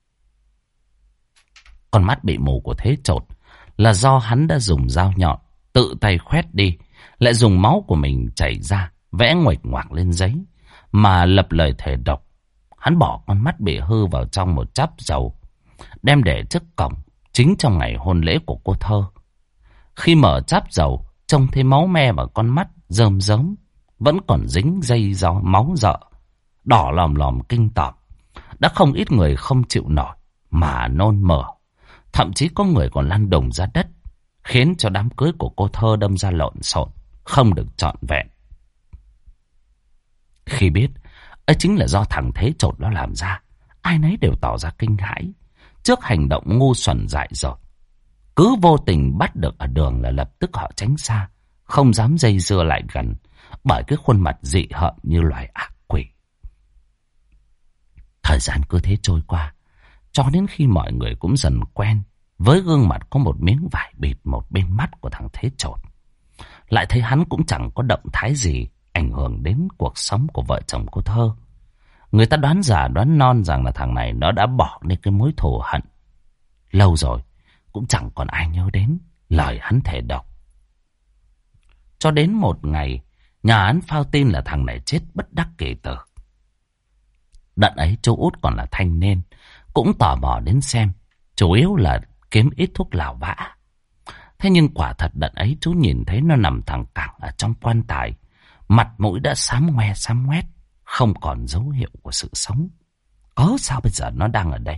Con mắt bị mù của Thế Chột là do hắn đã dùng dao nhọn tự tay khoét đi, lại dùng máu của mình chảy ra vẽ nguệch ngoạc lên giấy mà lập lời thề độc. Hắn bỏ con mắt bị hư vào trong một cháp dầu, đem để trước cổng chính trong ngày hôn lễ của cô Thơ. Khi mở cháp dầu, trông thấy máu me vào con mắt rơm rớm, vẫn còn dính dây do máu dợ, đỏ lòm lòm kinh tởm. Đã không ít người không chịu nổi mà nôn mửa, thậm chí có người còn lăn đùng ra đất, khiến cho đám cưới của cô Thơ đâm ra lộn xộn, không được trọn vẹn. Khi biết ấy chính là do thằng Thế Chột đó làm ra, ai nấy đều tỏ ra kinh hãi trước hành động ngu xuẩn dại dột. Cứ vô tình bắt được ở đường là lập tức họ tránh xa, không dám dây dưa lại gần, bởi cái khuôn mặt dị hợm như loài ác quỷ. Thời gian cứ thế trôi qua, cho đến khi mọi người cũng dần quen với gương mặt có một miếng vải bịt một bên mắt của thằng Thế Chột. Lại thấy hắn cũng chẳng có động thái gì ảnh hưởng đến cuộc sống của vợ chồng cô Thơ. Người ta đoán già đoán non rằng là thằng này nó đã bỏ đi cái mối thù hận. Lâu rồi cũng chẳng còn ai nhớ đến lời hắn thề độc. Cho đến một ngày, nhà hắn phao tin là thằng này chết bất đắc kỳ tử. Đợt ấy chú Út còn là thanh niên, cũng tò mò đến xem, chủ yếu là kiếm ít thuốc lào vã. Thế nhưng quả thật đợt ấy chú nhìn thấy nó nằm thẳng cẳng ở trong quan tài, mặt mũi đã xám ngoét, không còn dấu hiệu của sự sống. Có sao bây giờ nó đang ở đây?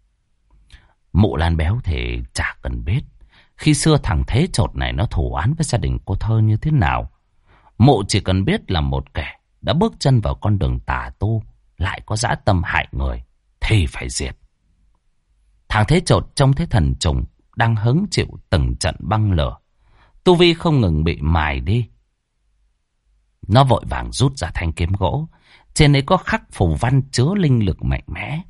Mụ Lan Béo thì chả cần biết khi xưa thằng Thế Chột này nó thù oán với gia đình cô Thơ như thế nào. Mụ chỉ cần biết là một kẻ đã bước chân vào con đường tà tu, lại có dã tâm hại người, thì phải diệt. Thằng Thế Chột trông thấy thần trùng đang hứng chịu từng trận băng lửa, tu vi không ngừng bị mài đi. Nó vội vàng rút ra thanh kiếm gỗ, trên ấy có khắc phù văn chứa linh lực mạnh mẽ.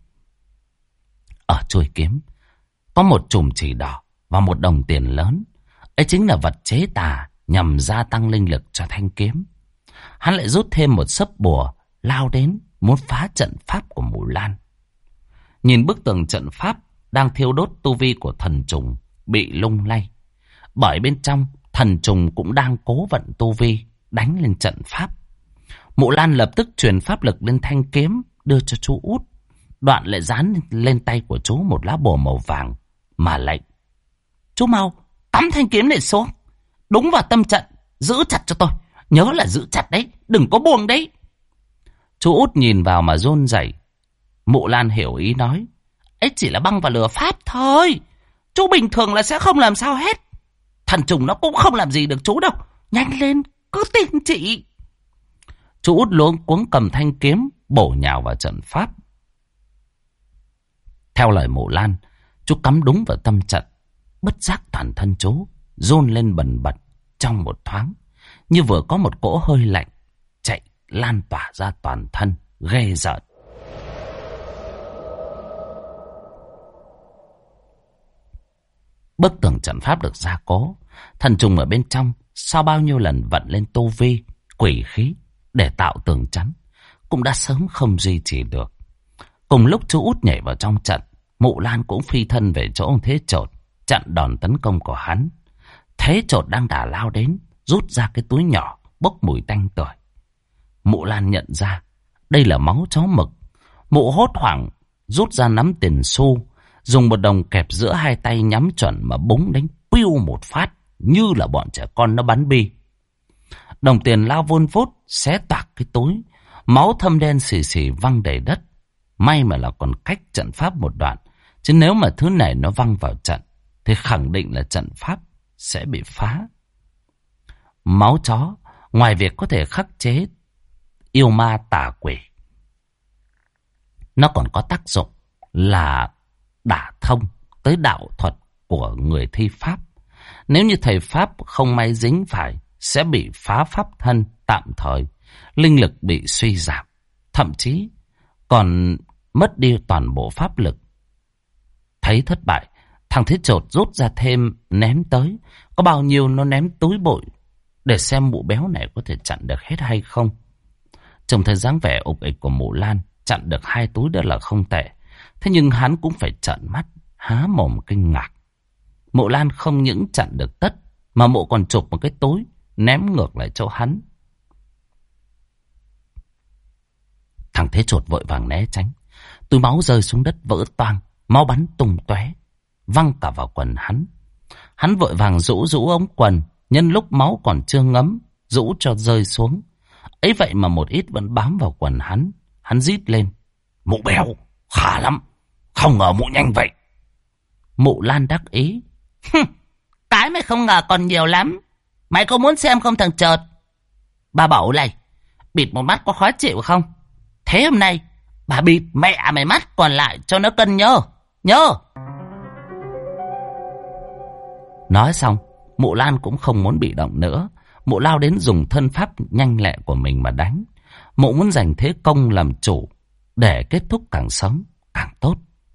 Ở chuôi kiếm có một chùm chỉ đỏ và một đồng tiền lớn. Ấy chính là vật chế tà nhằm gia tăng linh lực cho thanh kiếm. Hắn lại rút thêm một sấp bùa, lao đến muốn phá trận pháp của mụ Lan. Nhìn bức tường trận pháp đang thiêu đốt, tu vi của thần trùng bị lung lay, bởi bên trong thần trùng cũng đang cố vận tu vi đánh lên trận pháp. Mụ Lan lập tức truyền pháp lực lên thanh kiếm đưa cho chú Út, đoạn lại dán lên tay của chú một lá bùa màu vàng mà lệnh: chú mau cắm thanh kiếm này xuống, đúng vào tâm trận, giữ chặt cho tôi, nhớ là giữ chặt đấy, đừng có buông đấy. Chú Út nhìn vào mà run rẩy. Mụ Lan hiểu ý nói: ấy chỉ là băng và lửa pháp thôi, chú bình thường là sẽ không làm sao hết. Thần trùng nó cũng không làm gì được chú đâu, nhanh lên, cứ tin chị. Chú Út luống cuống cầm thanh kiếm bổ nhào vào trận pháp. Theo lời Mụ Lan, chú cắm đúng vào tâm trận. Bất giác toàn thân chú run lên bần bật trong một thoáng, như vừa có một cỗ hơi lạnh chạy lan tỏa ra toàn thân, ghê rợn. Bức tường trận pháp được gia cố, thần trùng ở bên trong sau bao nhiêu lần vận lên tu vi, quỷ khí để tạo tường chắn, cũng đã sớm không duy trì được. Cùng lúc chú út nhảy vào trong trận, Mụ Lan cũng phi thân về chỗ ông Thế Chột, chặn đòn tấn công của hắn. Thế Chột đang đà lao đến, rút ra cái túi nhỏ bốc mùi tanh tưởi. Mụ Lan nhận ra đây là máu chó mực. Mụ hốt hoảng rút ra nắm tiền xu, dùng một đồng kẹp giữa hai tay nhắm chuẩn mà búng đánh piu một phát, như là bọn trẻ con nó bắn bi. Đồng tiền lao vun vút xé toạc cái túi, máu thâm đen xì xì văng đầy đất. May mà là còn cách trận pháp một đoạn, chứ nếu mà thứ này nó văng vào trận thì khẳng định là trận pháp sẽ bị phá. Máu chó ngoài việc có thể khắc chế yêu ma tà quỷ, nó còn có tác dụng là đả thông tới đạo thuật của người thi pháp. Nếu như thầy pháp không may dính phải, sẽ bị phá pháp thân tạm thời, linh lực bị suy giảm, thậm chí còn mất đi toàn bộ pháp lực. Thấy thất bại, thằng Thế Chột rút ra thêm ném tới. Có bao nhiêu nó ném túi bụi để xem mụ béo này có thể chặn được hết hay không. Trông thấy dáng vẻ ục ịch của Mụ Lan, chặn được 2 túi đó là không tệ. Thế nhưng hắn cũng phải trợn mắt, há mồm kinh ngạc. Mụ Lan không những chặn được tất, mà mụ còn chụp một cái túi ném ngược lại chỗ hắn. Thằng Thế Chột vội vàng né tránh. Túi máu rơi xuống đất vỡ toang, máu bắn tung tóe, văng cả vào quần hắn. Hắn vội vàng rũ ống quần, nhân lúc máu còn chưa ngấm, rũ cho rơi xuống. Ấy vậy mà một ít vẫn bám vào quần hắn. Hắn rít lên: "Mụ béo, khá lắm, không ngờ mụ nhanh vậy." Mụ Lan đắc ý: "Cái mày không ngờ còn nhiều lắm. Mày có muốn xem không thằng Chợt? Bà bảo này, bịt một mắt có khó chịu không? Thế hôm nay bà bịt mẹ mày mắt còn lại cho nó cân nhớ. Nhớ." Nói xong, Mụ Lan cũng không muốn bị động nữa. Mụ lao đến dùng thân pháp nhanh lẹ của mình mà đánh. Mụ muốn giành thế công làm chủ, để kết thúc càng sớm càng tốt.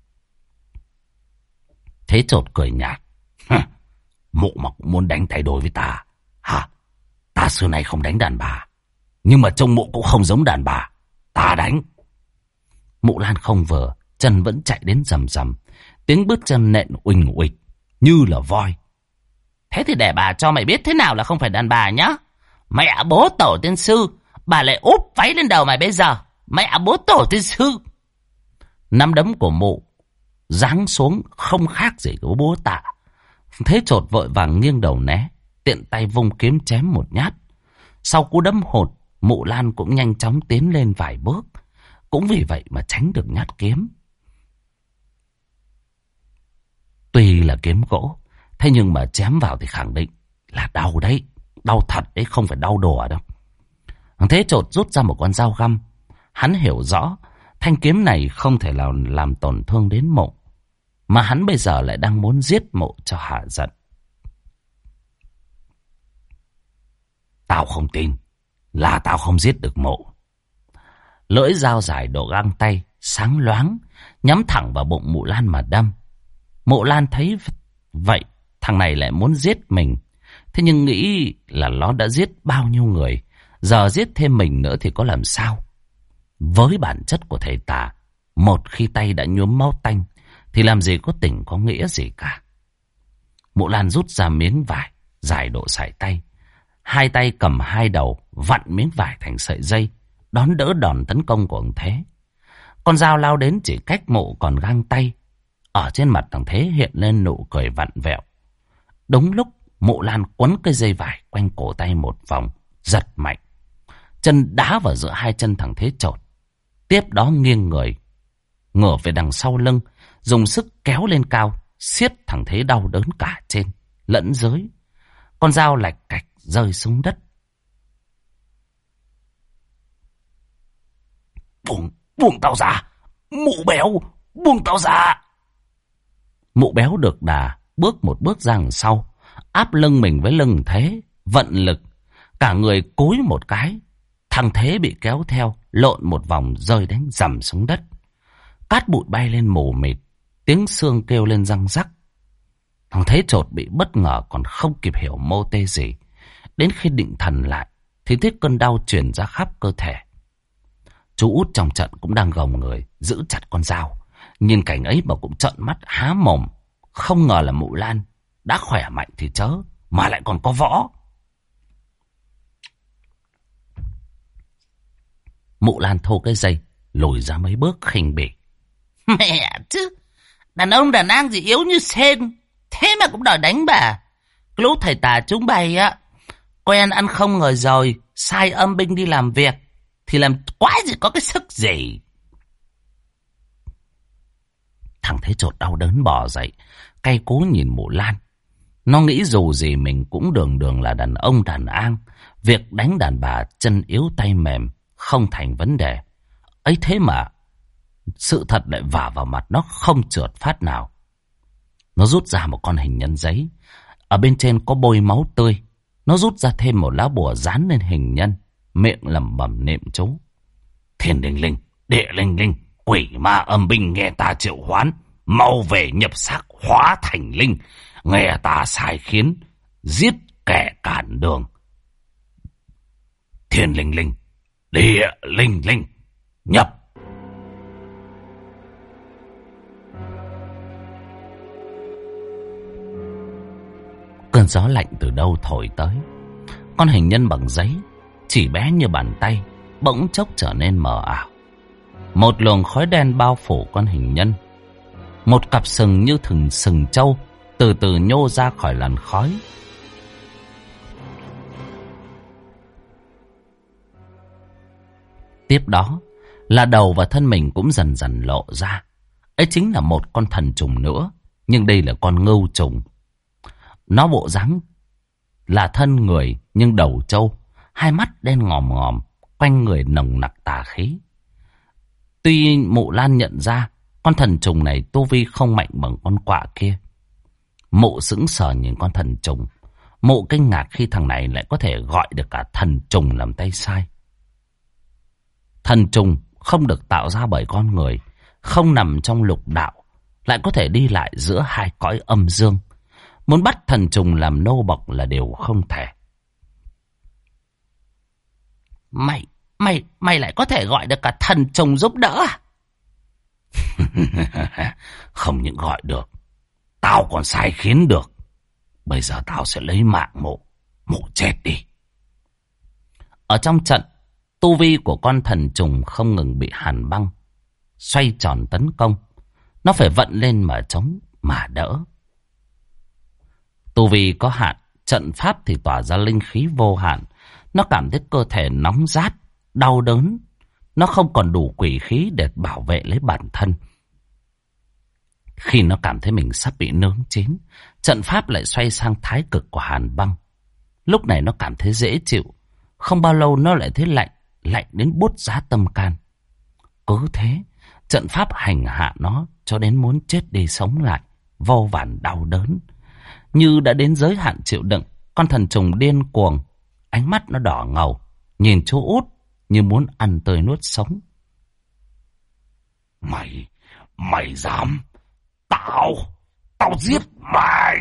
Thế Chột cười nhạt: "Mụ mà cũng muốn đánh tay đôi với ta hả? Ta xưa nay không đánh đàn bà, nhưng mà trông mụ cũng không giống đàn bà. Ta đánh." Mụ Lan không vừa, chân vẫn chạy đến rầm rầm, tiếng bước chân nện uỳnh uịch như là voi. "Thế thì để bà cho mày biết thế nào là không phải đàn bà nhá. Mẹ bố tổ tiên sư, bà lại úp váy lên đầu mày bây giờ. Mẹ bố tổ tiên sư." Nắm đấm của mụ giáng xuống không khác gì của búa tạ. Thế Chột vội vàng nghiêng đầu né, tiện tay vung kiếm chém một nhát. Sau cú đấm hụt, Mụ Lan cũng nhanh chóng tiến lên vài bước, cũng vì vậy mà tránh được nhát kiếm. Tuy là kiếm gỗ, thế nhưng mà chém vào thì khẳng định là đau đấy. Đau thật đấy, không phải đau đùa đâu. Thế Chột rút ra một con dao găm. Hắn hiểu rõ thanh kiếm này không thể làm tổn thương đến mụ, mà hắn bây giờ lại đang muốn giết mụ cho hạ giận. "Tao không tin là tao không giết được mụ." Lưỡi dao dài độ gang tay, sáng loáng, nhắm thẳng vào bụng Mụ Lan mà đâm. Mụ Lan thấy vậy, thằng này lại muốn giết mình. Thế nhưng nghĩ là nó đã giết bao nhiêu người, giờ giết thêm mình nữa thì có làm sao. Với bản chất của thầy tà, một khi tay đã nhuốm máu tanh thì làm gì có tình có nghĩa gì cả. Mụ Lan rút ra miếng vải dài độ sải tay, hai tay cầm hai đầu, vặn miếng vải thành sợi dây, đón đỡ đòn tấn công của ông Thế. Con dao lao đến chỉ cách mụ còn gang tay. Ở trên mặt thằng Thế hiện lên nụ cười vặn vẹo. Đúng lúc Mụ Lan quấn cây dây vải quanh cổ tay một vòng, giật mạnh, chân đá vào giữa hai chân thằng Thế Chột. Tiếp đó nghiêng người, ngửa về đằng sau lưng, dùng sức kéo lên cao, siết thằng Thế đau đớn cả trên lẫn dưới. Con dao lạch cạch rơi xuống đất. Buông tao ra, mụ béo, buông tao ra." Mụ béo được đà, bước một bước ra đằng sau, áp lưng mình với lưng Thế, vận lực. Cả người cúi một cái, thằng Thế bị kéo theo, lộn một vòng rơi đánh rầm xuống đất. Cát bụi bay lên mù mịt, tiếng xương kêu lên răng rắc. Thằng Thế chột bị bất ngờ còn không kịp hiểu mô tê gì. Đến khi định thần lại, thì thấy cơn đau truyền ra khắp cơ thể. Chú út trong trận cũng đang gồng người, giữ chặt con dao. Nhìn cảnh ấy mà cũng trợn mắt há mồm. Không ngờ là mụ Lan đã khỏe mạnh thì chớ, mà lại còn có võ. Mụ Lan thô cái dây, lùi ra mấy bước khinh bỉ. Mẹ chứ, đàn ông đàn an gì yếu như sên, thế mà cũng đòi đánh bà. Cái lũ thầy tà chúng bay á, quen ăn không ngờ rồi, sai âm binh đi làm việc, thì làm quái gì có cái sức gì. Thằng Thế chột đau đớn bò dậy, cay cú nhìn mụ Lan. Nó nghĩ dù gì mình cũng đường đường là đàn ông đàn an, việc đánh đàn bà chân yếu tay mềm không thành vấn đề. Ấy thế mà sự thật lại vả vào mặt nó không trượt phát nào. Nó rút ra một con hình nhân giấy, ở bên trên có bôi máu tươi. Nó rút ra thêm một lá bùa dán lên hình nhân, miệng lẩm bẩm niệm chú. Thiên linh linh, địa linh linh, quỷ ma âm binh nghe ta triệu hoán, mau về nhập xác hóa thành linh, nghe ta sai khiến, giết kẻ cản đường. Thiên linh linh, địa linh linh, nhập. Cơn gió lạnh từ đâu thổi tới. Con hình nhân bằng giấy, chỉ bé như bàn tay, bỗng chốc trở nên mờ ảo. Một luồng khói đen bao phủ con hình nhân. Một cặp sừng như thừng sừng trâu từ từ nhô ra khỏi làn khói. Tiếp đó là đầu và thân mình cũng dần dần lộ ra. Ấy chính là một con thần trùng nữa, nhưng đây là con ngưu trùng. Nó bộ dáng là thân người nhưng đầu trâu, hai mắt đen ngòm ngòm, quanh người nồng nặc tà khí. Tuy mụ Lan nhận ra con thần trùng này tu vi không mạnh bằng con quạ kia. Mụ sững sờ nhìn con thần trùng. Mụ kinh ngạc khi thằng này lại có thể gọi được cả thần trùng làm tay sai. Thần trùng không được tạo ra bởi con người, không nằm trong lục đạo, lại có thể đi lại giữa hai cõi âm dương. Muốn bắt thần trùng làm nô bộc là điều không thể. Mày lại có thể gọi được cả thần trùng giúp đỡ à? Không những gọi được, tao còn sai khiến được. Bây giờ tao sẽ lấy mạng mụ chết đi. Ở trong trận, tu vi của con thần trùng không ngừng bị hàn băng xoay tròn tấn công. Nó phải vận lên mà chống, mà đỡ. Tu vi có hạn, trận pháp thì tỏa ra linh khí vô hạn. Nó cảm thấy cơ thể nóng rát, đau đớn. Nó không còn đủ quỷ khí để bảo vệ lấy bản thân. Khi nó cảm thấy mình sắp bị nướng chín, trận pháp lại xoay sang thái cực của hàn băng. Lúc này nó cảm thấy dễ chịu. Không bao lâu nó lại thấy lạnh, lạnh đến buốt giá tâm can. Cứ thế, trận pháp hành hạ nó cho đến muốn chết đi sống lại, vô vàn đau đớn. Như đã đến giới hạn chịu đựng, con thần trùng điên cuồng, ánh mắt nó đỏ ngầu, nhìn chú út như muốn ăn tươi nuốt sống. Mày dám? Tao giết mày!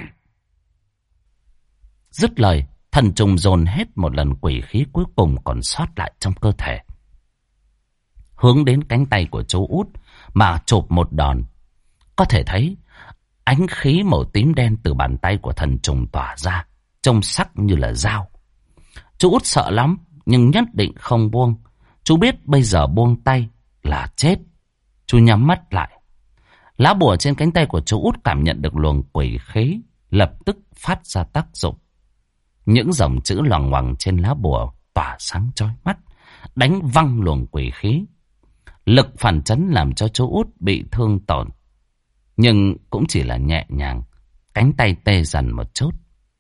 Dứt lời, thần trùng dồn hết một lần quỷ khí cuối cùng còn sót lại trong cơ thể, hướng đến cánh tay của chú út mà chộp một đòn. Có thể thấy ánh khí màu tím đen từ bàn tay của thần trùng tỏa ra, trông sắc như là dao. Chú út sợ lắm, nhưng nhất định không buông. Chú biết bây giờ buông tay là chết. Chú nhắm mắt lại. Lá bùa trên cánh tay của chú út cảm nhận được luồng quỷ khí, lập tức phát ra tác dụng. Những dòng chữ loằng ngoằng trên lá bùa tỏa sáng chói mắt, đánh văng luồng quỷ khí. Lực phản chấn làm cho chú út bị thương tổn, nhưng cũng chỉ là nhẹ nhàng, cánh tay tê dần một chút.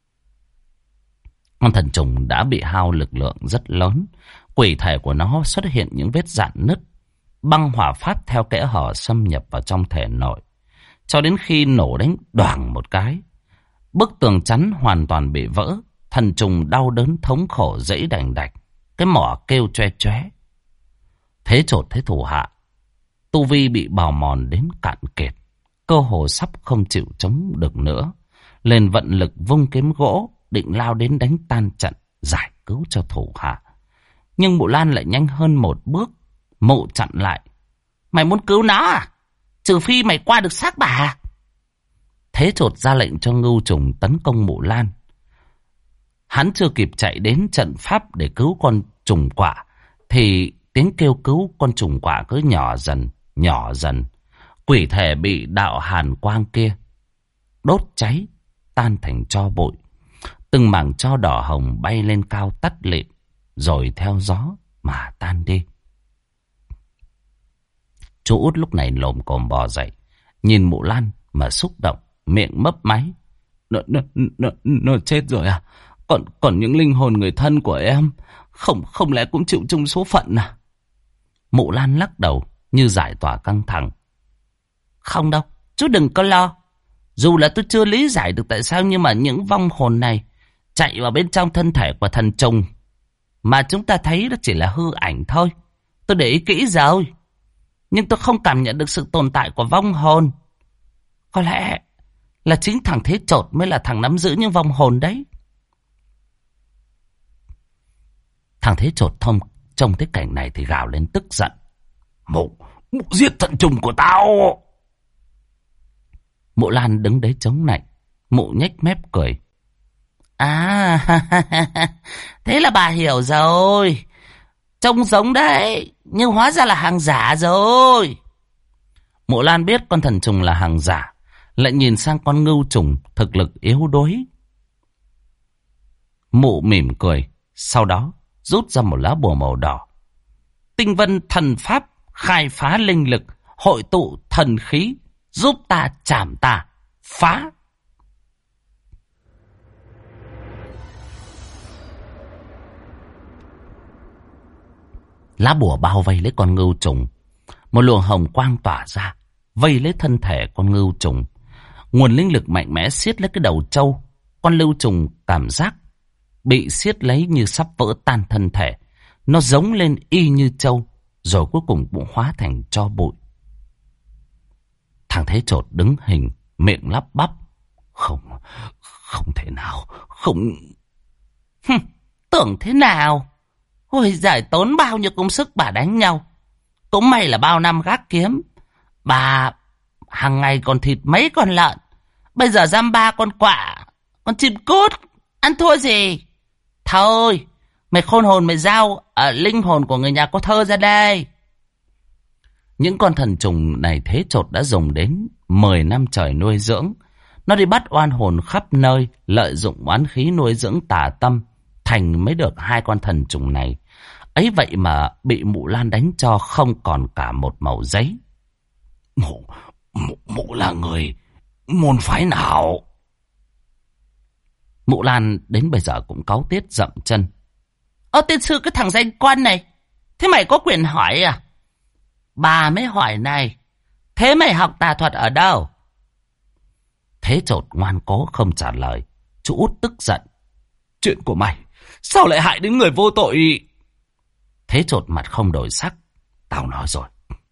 Con thần trùng đã bị hao lực lượng rất lớn. Quỷ thể của nó xuất hiện những vết rạn nứt. Băng hỏa pháp theo kẽ hở xâm nhập vào trong thể nội. cho đến khi nổ đánh đoảng một cái. Bức tường chắn hoàn toàn bị vỡ. Thần trùng đau đớn thống khổ dãy đành đạch. Cái mỏ kêu choe choé. Thế Chột thấy thủ hạ tu vi bị bào mòn đến cạn kiệt, cơ hồ sắp không chịu chống được nữa, liền vận lực vung kiếm gỗ định lao đến đánh tan trận, giải cứu cho thủ hạ. Nhưng Mụ Lan lại nhanh hơn một bước. Mụ chặn lại. Mày muốn cứu nó à? Trừ phi mày qua được xác bà. Thế Chột ra lệnh cho Ngưu Trùng tấn công Mụ Lan. Hắn chưa kịp chạy đến trận pháp để cứu con trùng quạ, thì tiếng kêu cứu con trùng quạ cứ nhỏ dần, nhỏ dần. Quỷ thể bị đạo hàn quang kia đốt cháy, tan thành tro bụi. Từng mảng tro đỏ hồng bay lên cao tắt lịm, rồi theo gió mà tan đi. Chú Út lúc này lồm cồm bò dậy, nhìn Mụ Lan mà xúc động, miệng mấp máy. Nó chết rồi à? Còn những linh hồn người thân của em, không lẽ cũng chịu chung số phận à? Mụ Lan lắc đầu như giải tỏa căng thẳng. Không đâu, chú đừng có lo. Dù là tôi chưa lý giải được tại sao, nhưng mà những vong hồn này chạy vào bên trong thân thể của thần trùng mà chúng ta thấy đó chỉ là hư ảnh thôi. Tôi để ý kỹ rồi, nhưng tôi không cảm nhận được sự tồn tại của vong hồn. Có lẽ là chính thằng Thế Chột mới là thằng nắm giữ những vong hồn đấy. Thằng Thế Chột trông thấy cảnh này thì gào lên tức giận. Mụ giết thần trùng của tao. Mụ Lan đứng đấy chống nạnh. Mụ nhếch mép cười. À, thế là bà hiểu rồi. Trông giống đấy, nhưng hóa ra là hàng giả rồi. Mụ Lan biết con thần trùng là hàng giả, lại nhìn sang con ngưu trùng thực lực yếu đuối. Mụ mỉm cười, sau đó rút ra một lá bùa màu đỏ. Tinh vân thần pháp khai phá linh lực, hội tụ thần khí, giúp ta chảm tà phá. Lá bùa bao vây lấy con ngưu trùng. Một luồng hồng quang tỏa ra, vây lấy thân thể con ngưu trùng. Nguồn linh lực mạnh mẽ siết lấy cái đầu trâu. Con lưu trùng cảm giác bị siết lấy như sắp vỡ tan thân thể. Nó giống lên y như trâu, rồi cuối cùng cũng hóa thành tro bụi. Thằng Thế Chột đứng hình, miệng lắp bắp. Không thể nào, không... Tưởng thế nào? Ôi giời, tốn bao nhiêu công sức bà đánh nhau. Cũng may là bao năm gác kiếm, bà hàng ngày còn thịt mấy con lợn, bây giờ giam 3 con quạ, con chim cút, ăn thua gì? Thôi, mày khôn hồn mày giao linh hồn của người nhà cô Thơ ra đây. Những con thần trùng này Thế Chột đã dùng đến 10 năm trời nuôi dưỡng. Nó đi bắt oan hồn khắp nơi, lợi dụng oán khí nuôi dưỡng tà tâm, thành mới được 2 con thần trùng này. Ấy vậy mà bị Mụ Lan đánh cho không còn cả một mẩu giấy. Mụ là người môn phái nào? Mụ Lan đến bây giờ cũng cáu tiết dậm chân. Tiên sư, cái thằng danh quan này, thế mày có quyền hỏi à? Bà mới hỏi này, thế mày học tà thuật ở đâu? Thế Chột ngoan cố không trả lời. Chú Út tức giận. Chuyện của mày sao lại hại đến người vô tội? Thế Chột mặt không đổi sắc. Tao nói rồi,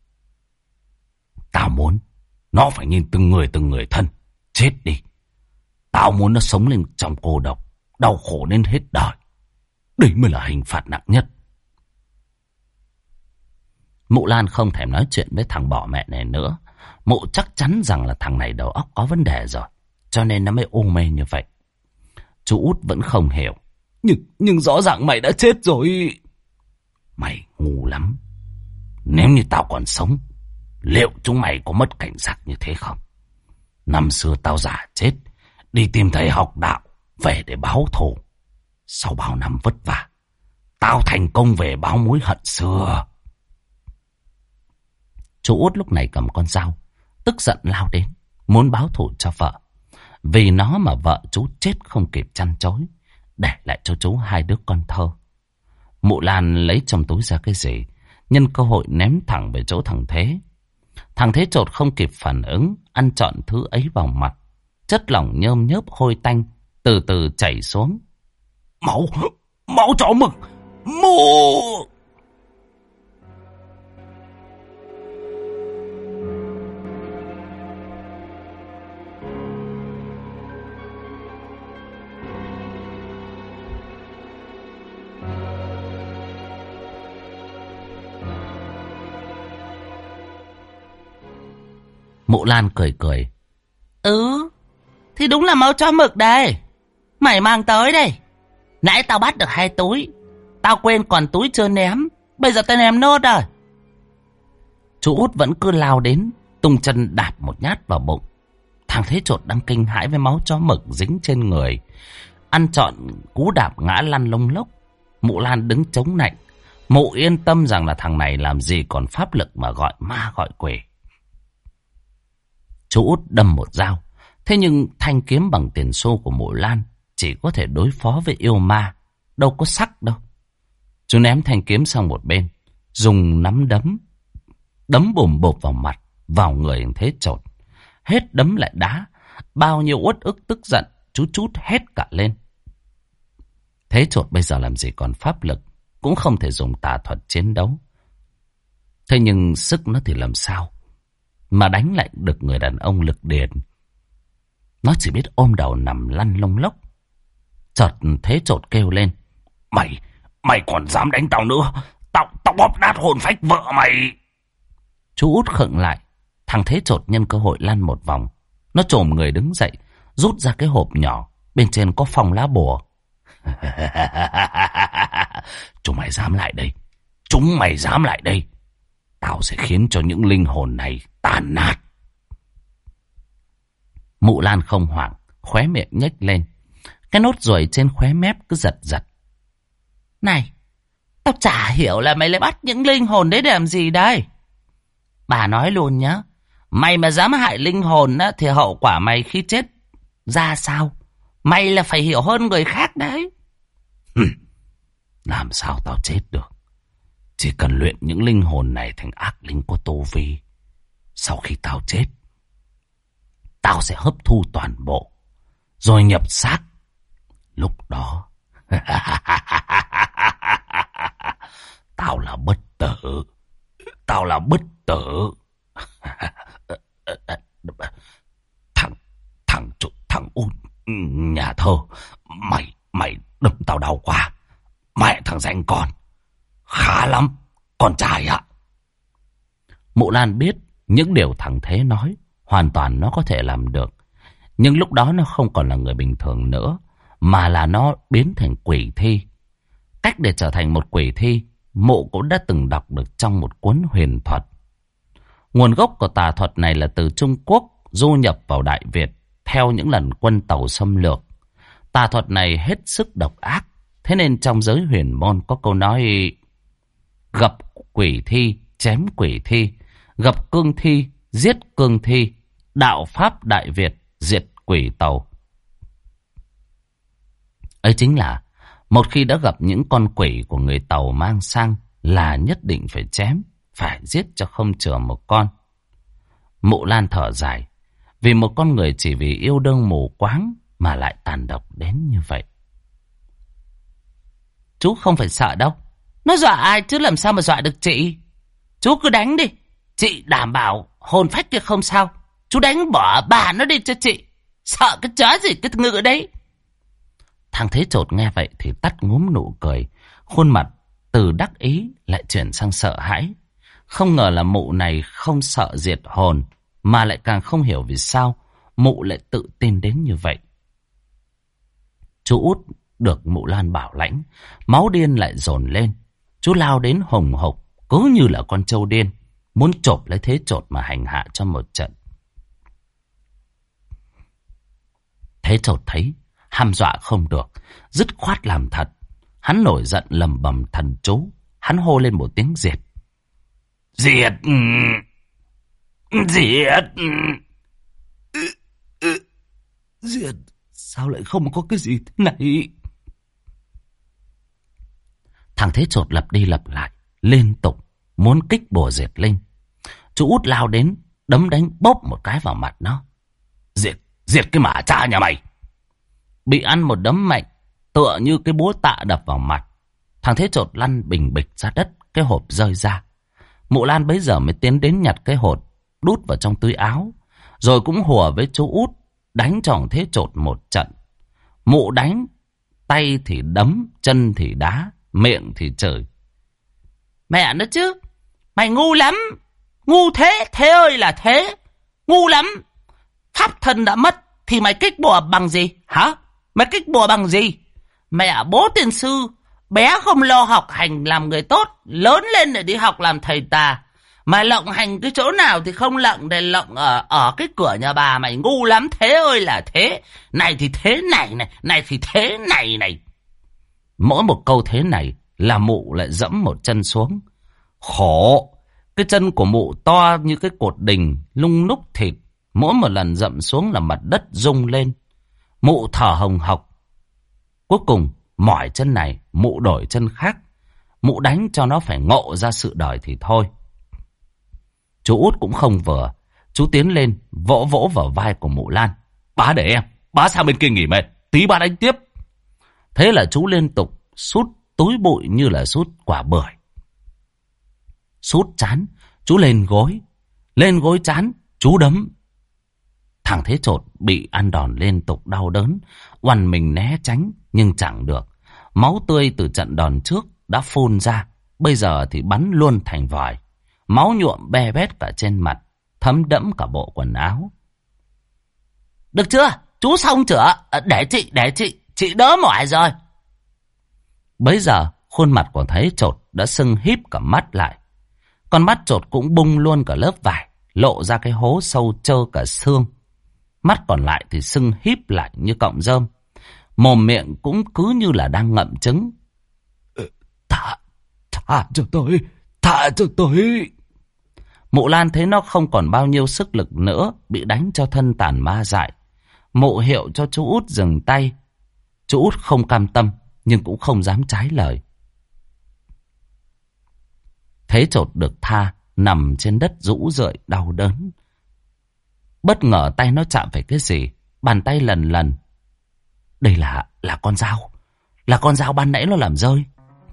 tao muốn nó phải nhìn từng người thân chết đi. Tao muốn nó sống lên trong cô độc, đau khổ đến hết đời. Đấy mới là hình phạt nặng nhất. Mụ Lan không thèm nói chuyện với thằng bỏ mẹ này nữa. Mụ chắc chắn rằng là thằng này đầu óc có vấn đề rồi, cho nên nó mới u mê như vậy. Chú Út vẫn không hiểu. Nhưng rõ ràng mày đã chết rồi. Mày ngu lắm. Nếu như tao còn sống, liệu chúng mày có mất cảnh giác như thế không? Năm xưa tao giả chết, đi tìm thầy học đạo, về để báo thù. Sau bao năm vất vả, tao thành công về báo mối hận xưa. Chú Út lúc này cầm con dao, tức giận lao đến, muốn báo thù cho vợ. Vì nó mà vợ chú chết không kịp chăn chối, để lại cho chú 2 đứa con thơ. Mụ Lan lấy trong túi ra cái gì, nhân cơ hội ném thẳng về chỗ thằng Thế. Thằng Thế Chột không kịp phản ứng, ăn trọn thứ ấy vào mặt. Chất lỏng nhơm nhớp hôi tanh từ từ chảy xuống. Máu, máu chó mực, mụ! Mụ Lan cười cười. Thì đúng là máu chó mực đây. Mày mang tới đây. Nãy tao bắt được 2 túi. Tao quên còn túi chưa ném. Bây giờ tao ném nốt rồi. Chú Út vẫn cứ lao đến, tung chân đạp một nhát vào bụng. Thằng Thế Chột đang kinh hãi với máu chó mực dính trên người, ăn trọn cú đạp ngã lăn lông lốc. Mụ Lan đứng chống nạnh. Mụ yên tâm rằng là thằng này làm gì còn pháp lực mà gọi ma gọi quỷ. Chú Út đâm một dao. Thế nhưng thanh kiếm bằng tiền xu của mụ Lan chỉ có thể đối phó với yêu ma, đâu có sắc đâu. Chú ném thanh kiếm sang một bên, dùng nắm đấm bùm bộp vào mặt, vào người Thế Chột. Hết đấm lại đá, bao nhiêu uất ức tức giận, chú trút hết cả lên. Thế Chột bây giờ làm gì còn pháp lực, cũng không thể dùng tà thuật chiến đấu. Thế nhưng sức nó thì làm sao mà đánh lại được người đàn ông lực điền. Nó chỉ biết ôm đầu nằm lăn lông lốc. Chợt Thế Chột kêu lên. Mày còn dám đánh tao nữa? Tao bóp nát hồn phách vợ mày. Chú Út khựng lại. Thằng Thế Chột nhân cơ hội lăn một vòng. Nó chồm người đứng dậy, rút ra cái hộp nhỏ, bên trên có phong lá bùa. Chúng mày dám lại đây. Tao sẽ khiến cho những linh hồn này tàn nát. Mụ Lan không hoảng, khóe miệng nhếch lên. Cái nốt ruồi trên khóe mép cứ giật giật. Này, tao chả hiểu là mày lại bắt những linh hồn đấy để làm gì đây? Bà nói luôn nhá, mày mà dám hại linh hồn á, thì hậu quả mày khi chết ra sao? Mày là phải hiểu hơn người khác đấy. Làm sao tao chết được? Chỉ cần luyện những linh hồn này thành ác linh có tu vi. Sau khi tao chết, tao sẽ hấp thu toàn bộ, rồi nhập xác. Lúc đó, tao là bất tử. Thằng Út nhà thơ, mày đâm tao đau quá. Mẹ thằng danh con, khá lắm, con trai ạ. Mụ Lan biết những điều thằng Thế nói hoàn toàn nó có thể làm được. Nhưng lúc đó nó không còn là người bình thường nữa, mà là nó biến thành quỷ thi. Cách để trở thành một quỷ thi, mụ cũng đã từng đọc được trong một cuốn huyền thuật. Nguồn gốc của tà thuật này là từ Trung Quốc du nhập vào Đại Việt theo những lần quân tàu xâm lược. Tà thuật này hết sức độc ác, thế nên trong giới huyền môn có câu nói: gặp quỷ thi chém quỷ thi, gặp cương thi giết cương thi, đạo pháp Đại Việt diệt quỷ tàu. Ấy chính là một khi đã gặp những con quỷ của người Tàu mang sang là nhất định phải chém, phải giết cho không chừa một con. Mụ Lan thở dài, vì một con người chỉ vì yêu đương mù quáng mà lại tàn độc đến như vậy. Chú không phải sợ đâu. Nó dọa ai chứ làm sao mà dọa được chị. Chú cứ đánh đi, chị đảm bảo hồn phách kia không sao. Chú đánh bỏ bà nó đi cho chị. Sợ cái chó gì cái ngựa đấy. Thằng Thế Chột nghe vậy thì tắt ngúm nụ cười. Khuôn mặt từ đắc ý lại chuyển sang sợ hãi. Không ngờ là mụ này không sợ diệt hồn, mà lại càng không hiểu vì sao mụ lại tự tin đến như vậy. Chú Út được mụ Lan bảo lãnh, máu điên lại dồn lên. Chú lao đến hùng hục, cứ như là con trâu điên, muốn chộp lấy Thế Chột mà hành hạ cho một trận. Thế Chột thấy hăm dọa không được, dứt khoát làm thật. Hắn nổi giận lầm bầm thần chú. Hắn hô lên một tiếng diệt. Diệt! Diệt! Diệt! Sao lại không có cái gì thế này? Thằng Thế Chột lặp đi lặp lại, liên tục muốn kích bùa diệt linh. Chú Út lao đến, đấm đánh bóp một cái vào mặt nó. Diệt cái mả cha nhà mày. Bị ăn một đấm mạnh, tựa như cái búa tạ đập vào mặt. Thằng Thế Chột lăn bình bịch ra đất, cái hộp rơi ra. Mụ Lan bấy giờ mới tiến đến nhặt cái hột, đút vào trong túi áo. Rồi cũng hùa với chú Út, đánh cho thằng Thế Chột một trận. Mụ đánh, tay thì đấm, chân thì đá, miệng thì chửi. Mẹ nó chứ, mày ngu lắm. Ngu thế, thế ơi là thế. Ngu lắm. Pháp thân đã mất thì mày kích bùa bằng gì hả? Mày kích bùa bằng gì? Mẹ bố tiên sư, bé không lo học hành làm người tốt, lớn lên để đi học làm thầy tà. Mà lộng hành cái chỗ nào thì không lộng, để lộng ở cái cửa nhà bà. Mày ngu lắm, thế ơi là thế. Này thì thế này này, này thì thế này này. Mỗi một câu thế này là mụ lại dẫm một chân xuống. Khổ, cái chân của mụ to như cái cột đình, lung núc thịt. Mỗi một lần dậm xuống là mặt đất rung lên. Mụ thở hồng hộc. Cuối cùng mỏi chân này, mụ đổi chân khác. Mụ đánh cho nó phải ngộ ra sự đời thì thôi. Chú Út cũng không vừa. Chú tiến lên vỗ vỗ vào vai của mụ Lan. Bá để em, bá sang bên kia nghỉ mệt, tí bá đánh tiếp. Thế là chú liên tục sút túi bụi như là sút quả bưởi. Sút chán, chú lên gối chán, chú đấm. Thằng Thế Chột bị ăn đòn liên tục đau đớn, oằn mình né tránh nhưng chẳng được. Máu tươi từ trận đòn trước đã phun ra, bây giờ thì bắn luôn thành vòi. Máu nhuộm be bét cả trên mặt, thấm đẫm cả bộ quần áo. Được chưa? Chú xong chưa? Để chị đỡ mỏi rồi. Bấy giờ khuôn mặt của Thế Chột đã sưng híp cả mắt lại. Con mắt Chột cũng bung luôn cả lớp vải, lộ ra cái hố sâu trơ cả xương. Mắt còn lại thì sưng híp lại như cọng rơm. Mồm miệng cũng cứ như là đang ngậm trứng. Thả cho tôi. Mụ Lan thấy nó không còn bao nhiêu sức lực nữa, bị đánh cho thân tàn ma dại. Mụ hiệu cho chú Út dừng tay. Chú Út không cam tâm, nhưng cũng không dám trái lời. Thế Chột được tha, nằm trên đất rũ rượi đau đớn. Bất ngờ tay nó chạm phải cái gì, bàn tay lần lần. Đây là con dao. Là con dao ban nãy nó làm rơi.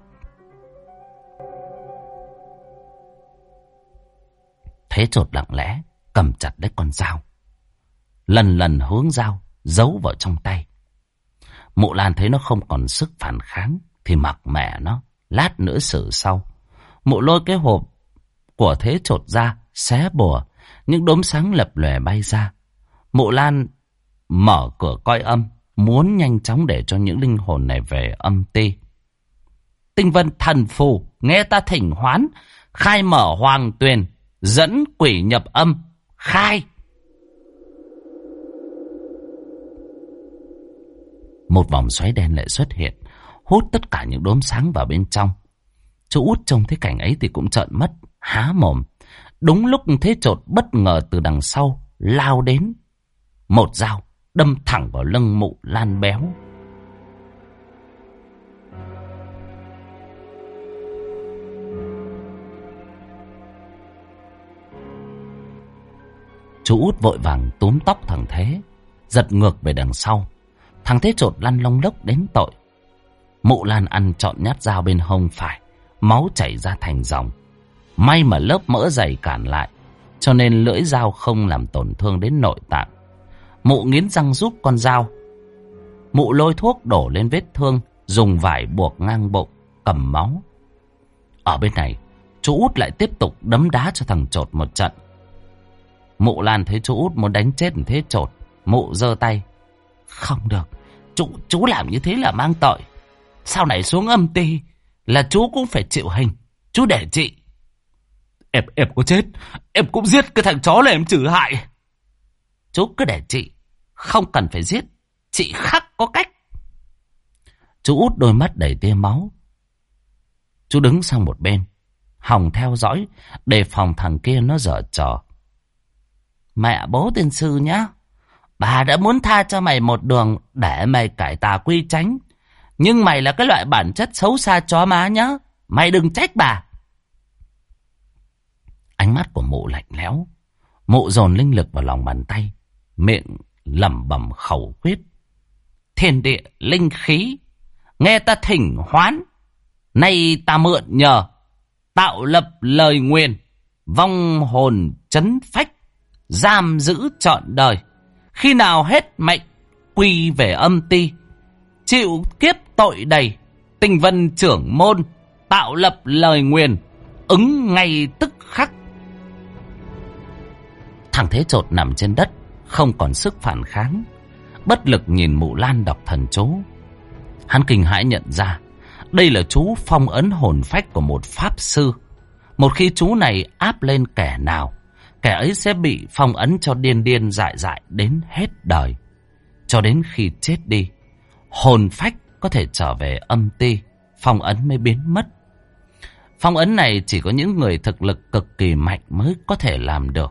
Thế Chột lặng lẽ cầm chặt lấy con dao, lần lần hướng dao giấu vào trong tay. Mụ Lan thấy nó không còn sức phản kháng thì mặc mẹ nó, lát nữa xử sau. Mụ lôi cái hộp của Thế Chột ra, xé bùa, những đốm sáng lập lòe bay ra. Mụ Lan mở cửa coi âm, muốn nhanh chóng để cho những linh hồn này về âm ti. Tinh vân thần phù, nghe ta thỉnh hoán, khai mở hoàng tuyền, dẫn quỷ nhập âm, khai. Một vòng xoáy đen lại xuất hiện, hút tất cả những đốm sáng vào bên trong. Chú Út trông thấy cảnh ấy thì cũng trợn mắt, há mồm. Đúng lúc Thế Chột bất ngờ từ đằng sau lao đến, một dao đâm thẳng vào lưng mụ Lan béo. Chú Út vội vàng túm tóc thằng Thế, giật ngược về đằng sau. Thằng Thế Chột lăn lông lốc đến tội. Mụ Lan ăn trọn nhát dao bên hông phải, máu chảy ra thành dòng. May mà lớp mỡ dày cản lại, cho nên lưỡi dao không làm tổn thương đến nội tạng. Mụ nghiến răng rút con dao. Mụ lôi thuốc đổ lên vết thương, dùng vải buộc ngang bụng, cầm máu. Ở bên này, chú Út lại tiếp tục đấm đá cho thằng Chột một trận. Mụ Lan thấy chú Út muốn đánh chết Thế Chột, mụ giơ tay. Không được, chú làm như thế là mang tội. Sau này xuống âm ti là chú cũng phải chịu hình. Chú để chị. Em có chết, em cũng giết cái thằng chó này em trừ hại. Chú cứ để chị, không cần phải giết, chị khắc có cách. Chú Út đôi mắt đầy tia máu. Chú đứng sang một bên, hòng theo dõi, đề phòng thằng kia nó giở trò. Mẹ bố tiên sư nhá, bà đã muốn tha cho mày một đường để mày cải tà quy chánh. Nhưng mày là cái loại bản chất xấu xa chó má nhá, mày đừng trách bà. Ánh mắt của mụ lạnh lẽo. Mụ dồn linh lực vào lòng bàn tay, miệng lẩm bẩm khẩu quyết. Thiên địa linh khí, nghe ta thỉnh hoán. Nay ta mượn nhờ, tạo lập lời nguyền, vong hồn trấn phách, giam giữ trọn đời. Khi nào hết mệnh, quy về âm ti, chịu kiếp tội đầy. Tinh vân trưởng môn, tạo lập lời nguyền, ứng ngay tức khắc. Thằng Thế Chột nằm trên đất, không còn sức phản kháng, bất lực nhìn Mụ Lan đọc thần chú. Hắn kinh hãi nhận ra đây là chú phong ấn hồn phách của một pháp sư. Một khi chú này áp lên kẻ nào, kẻ ấy sẽ bị phong ấn cho điên điên dại dại đến hết đời. Cho đến khi chết đi, hồn phách có thể trở về âm ti, phong ấn mới biến mất. Phong ấn này chỉ có những người thực lực cực kỳ mạnh mới có thể làm được.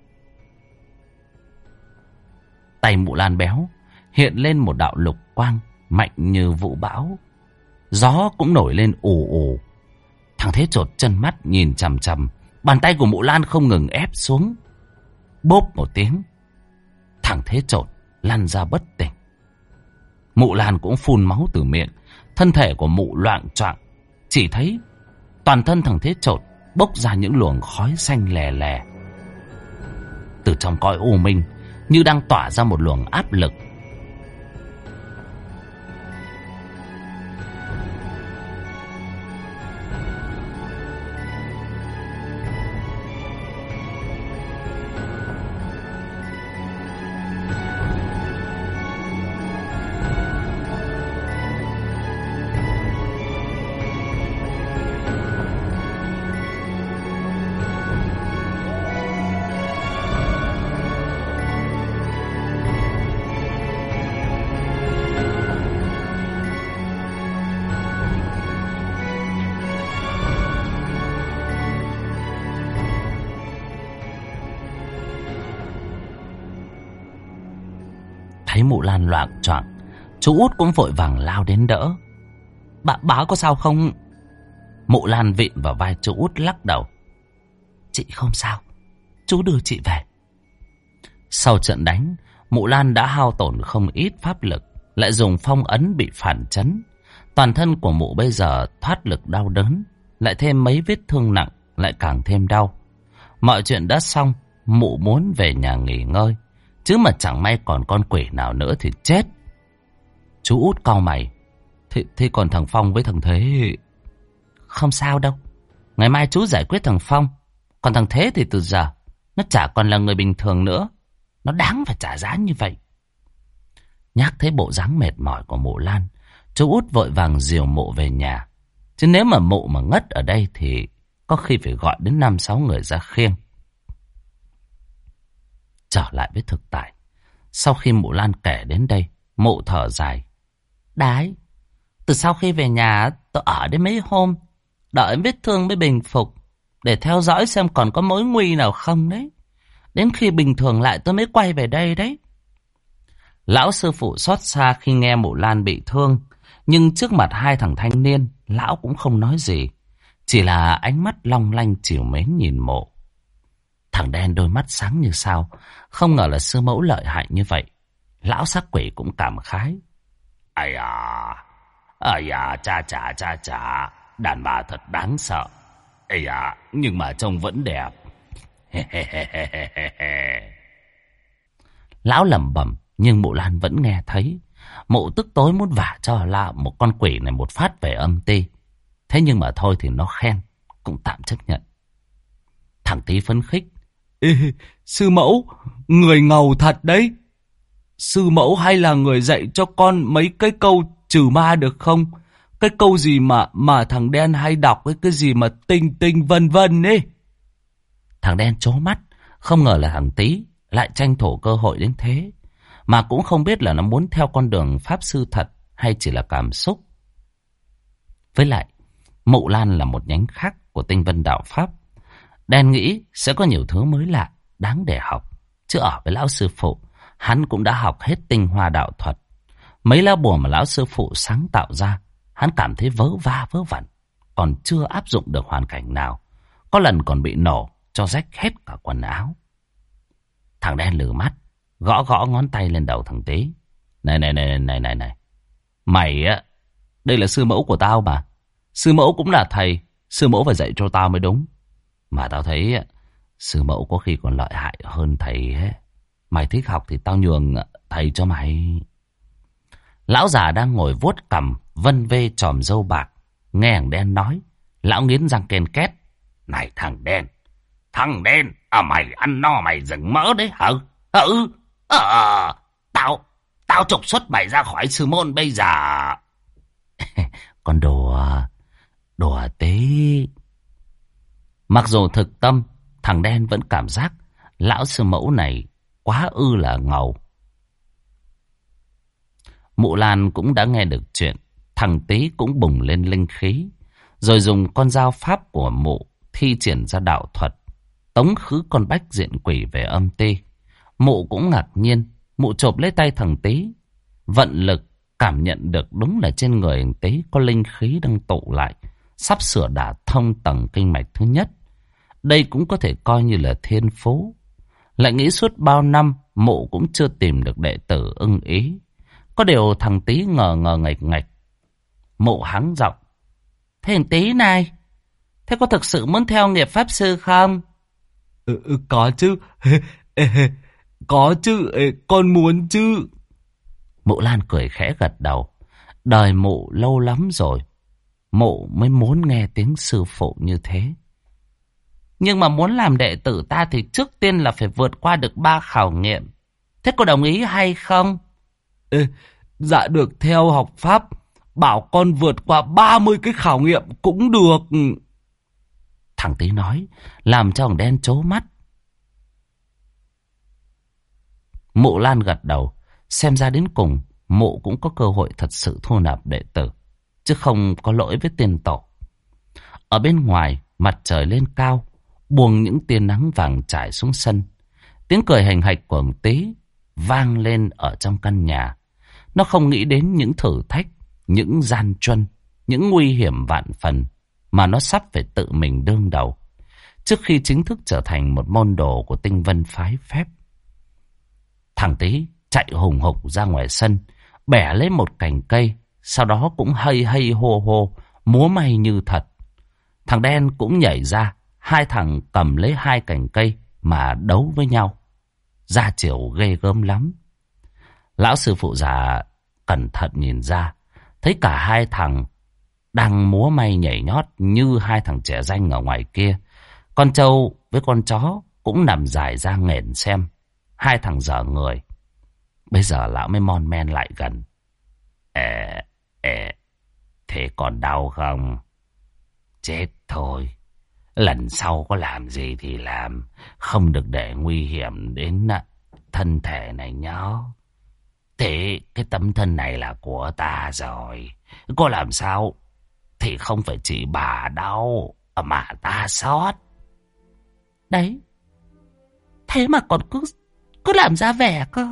Tay Mụ Lan béo hiện lên một đạo lục quang mạnh như vũ bão. Gió cũng nổi lên ù ù. Thằng Thế Chột chân mắt nhìn chằm chằm. Bàn tay của Mụ Lan không ngừng ép xuống. Bốp một tiếng, thằng Thế Chột lăn ra bất tỉnh. Mụ Lan cũng phun máu từ miệng. Thân thể của mụ loạng choạng. Chỉ thấy toàn thân thằng Thế Chột bốc ra những luồng khói xanh lè lè. Từ trong cõi u minh như đang tỏa ra một luồng áp lực. Thấy Mụ Lan loạng choạng, chú Út cũng vội vàng lao đến đỡ. Bà có sao không? Mụ Lan vịn vào vai chú Út lắc đầu. Chị không sao, chú đưa chị về. Sau trận đánh, Mụ Lan đã hao tổn không ít pháp lực, lại dùng phong ấn bị phản chấn. Toàn thân của mụ bây giờ thoát lực đau đớn, lại thêm mấy vết thương nặng, lại càng thêm đau. Mọi chuyện đã xong, mụ muốn về nhà nghỉ ngơi. Chứ mà chẳng may còn con quỷ nào nữa thì chết. Chú Út cau mày. Thế còn thằng Phong với thằng Thế? Không sao đâu. Ngày mai chú giải quyết thằng Phong. Còn thằng Thế thì từ giờ nó chả còn là người bình thường nữa. Nó đáng phải trả giá như vậy. Nhắc thấy bộ dáng mệt mỏi của Mụ Lan, chú Út vội vàng dìu mụ về nhà. Chứ nếu mà mụ mà ngất ở đây thì có khi phải gọi đến 5-6 người ra khiêng. Trở lại với thực tại, sau khi Mụ Lan kể đến đây, mụ thở dài. Đấy, từ sau khi về nhà tôi ở đến mấy hôm, đợi vết thương mới bình phục, để theo dõi xem còn có mối nguy nào không đấy. Đến khi bình thường lại tôi mới quay về đây đấy. Lão sư phụ xót xa khi nghe Mụ Lan bị thương, nhưng trước mặt hai thằng thanh niên, lão cũng không nói gì, chỉ là ánh mắt long lanh trìu mến nhìn mộ. Thằng đen đôi mắt sáng như sao, không ngờ là sư mẫu lợi hại như vậy. Lão sắc quỷ cũng cảm khái. Ây à, cha, đàn bà thật đáng sợ. Ây à, nhưng mà trông vẫn đẹp. Lão lẩm bẩm, nhưng Mụ Lan vẫn nghe thấy. Mụ tức tối muốn vả cho là một con quỷ này một phát về âm ti. Thế nhưng mà thôi thì nó khen, cũng tạm chấp nhận. Thằng Tí phấn khích. Ê, sư mẫu, người ngầu thật đấy. Sư mẫu hay là người dạy cho con mấy cái câu trừ ma được không? Cái câu gì mà thằng đen hay đọc, cái gì mà tinh vân vân ấy. Thằng đen trố mắt, không ngờ là thằng Tí lại tranh thủ cơ hội đến thế. Mà cũng không biết là nó muốn theo con đường pháp sư thật hay chỉ là cảm xúc. Với lại, Mụ Lan là một nhánh khác của tinh vân đạo pháp. Đen nghĩ sẽ có nhiều thứ mới lạ, đáng để học. Chứ ở với lão sư phụ, hắn cũng đã học hết tinh hoa đạo thuật. Mấy lá bùa mà lão sư phụ sáng tạo ra, hắn cảm thấy vớ va vớ vẩn, còn chưa áp dụng được hoàn cảnh nào. Có lần còn bị nổ cho rách hết cả quần áo. Thằng đen lử mắt, gõ gõ ngón tay lên đầu thằng Tý. Này. Mày á, đây là sư mẫu của tao mà. Sư mẫu cũng là thầy. Sư mẫu phải dạy cho tao mới đúng. Mà tao thấy sư mẫu có khi còn lợi hại hơn thầy ấy. Mày thích học thì tao nhường thầy cho mày. Lão già đang ngồi vuốt cằm vân vê chòm râu bạc. Nghe thằng đen nói, lão nghiến răng ken két. Này thằng đen, mày ăn no mày dừng mỡ đấy hả? Tao trục xuất mày ra khỏi sư môn bây giờ. Con đùa tí. Mặc dù thực tâm, thằng đen vẫn cảm giác lão sư mẫu này quá ư là ngầu. Mụ Lan cũng đã nghe được chuyện. Thằng Tý cũng bùng lên linh khí, rồi dùng con dao pháp của mụ thi triển ra đạo thuật, tống khứ con bách diện quỷ về âm ti. Mụ cũng ngạc nhiên. Mụ chộp lấy tay thằng Tý, vận lực cảm nhận được đúng là trên người thằng Tý có linh khí đang tụ lại, sắp sửa đả thông tầng kinh mạch thứ nhất. Đây cũng có thể coi như là thiên phú. Lại nghĩ suốt bao năm mụ cũng chưa tìm được đệ tử ưng ý. Có điều thằng Tý ngờ ngạch. Mụ hắng giọng. Thế thằng Tý này, thế có thực sự muốn theo nghiệp pháp sư không? Có chứ. Có chứ, con muốn chứ. Mụ Lan cười khẽ gật đầu. Đời mụ lâu lắm rồi, mụ mới muốn nghe tiếng sư phụ như thế. Nhưng mà muốn làm đệ tử ta thì trước tiên là phải vượt qua được 3 khảo nghiệm. Thế cô đồng ý hay không? Dạ được, theo học pháp bảo con vượt qua 30 cái khảo nghiệm cũng được. Thằng Tý nói, làm cho thằng đen trố mắt. Mụ Lan gật đầu. Xem ra đến cùng mụ cũng có cơ hội thật sự thu nạp đệ tử, chứ không có lỗi với tiên tổ. Ở bên ngoài, mặt trời lên cao, buông những tia nắng vàng trải xuống sân. Tiếng cười hành hạch của thằng Tý vang lên ở trong căn nhà. Nó không nghĩ đến những thử thách, những gian truân, những nguy hiểm vạn phần mà nó sắp phải tự mình đương đầu trước khi chính thức trở thành một môn đồ của tinh vân phái phép. Thằng Tý chạy hùng hục ra ngoài sân, bẻ lấy một cành cây, sau đó cũng hây hô hô, múa may như thật. Thằng đen cũng nhảy ra, hai thằng cầm lấy 2 cành cây mà đấu với nhau. Ra chiều ghê gớm lắm. Lão sư phụ già cẩn thận nhìn ra, thấy cả 2 thằng đang múa may nhảy nhót như 2 thằng trẻ danh ở ngoài kia. Con trâu với con chó cũng nằm dài ra nghển xem. 2 thằng dở người. Bây giờ lão mới mon men lại gần. Thế còn đau không? Chết thôi. Lần sau có làm gì thì làm, không được để nguy hiểm đến thân thể này nhá. Thế cái tấm thân này là của ta rồi, có làm sao thì không phải chỉ bà đâu mà ta sót. Đấy, thế mà còn cứ làm ra vẻ cơ.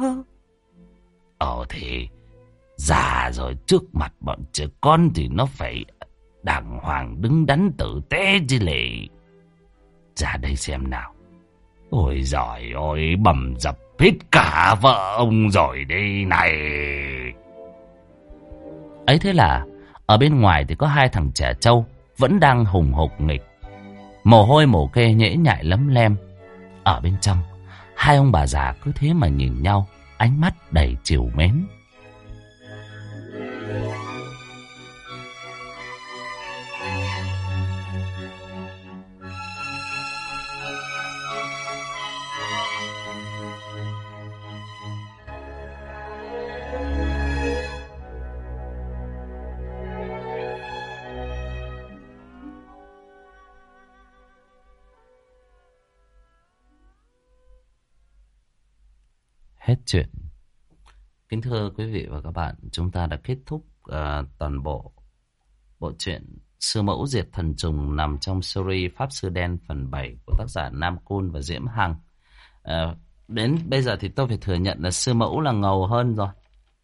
Thì già rồi, trước mặt bọn trẻ con thì nó phải đàng hoàng đứng đắn tử tế chứ lệ. Ra đây xem nào. Ôi giời ơi, bầm dập hết cả vợ ông rồi đây này. Ấy thế là ở bên ngoài thì có 2 thằng trẻ trâu vẫn đang hùng hục nghịch, mồ hôi mồ kê nhễ nhại lấm lem. Ở bên trong, 2 ông bà già cứ thế mà nhìn nhau, ánh mắt đầy trìu mến. Hết chuyện. Kính thưa quý vị và các bạn, chúng ta đã kết thúc toàn bộ bộ truyện Sư Mẫu Diệt Thần Trùng nằm trong series Pháp Sư Đen phần 7 của tác giả Nam Cun và Diễm Hằng. Đến bây giờ thì tôi phải thừa nhận là Sư Mẫu là ngầu hơn rồi.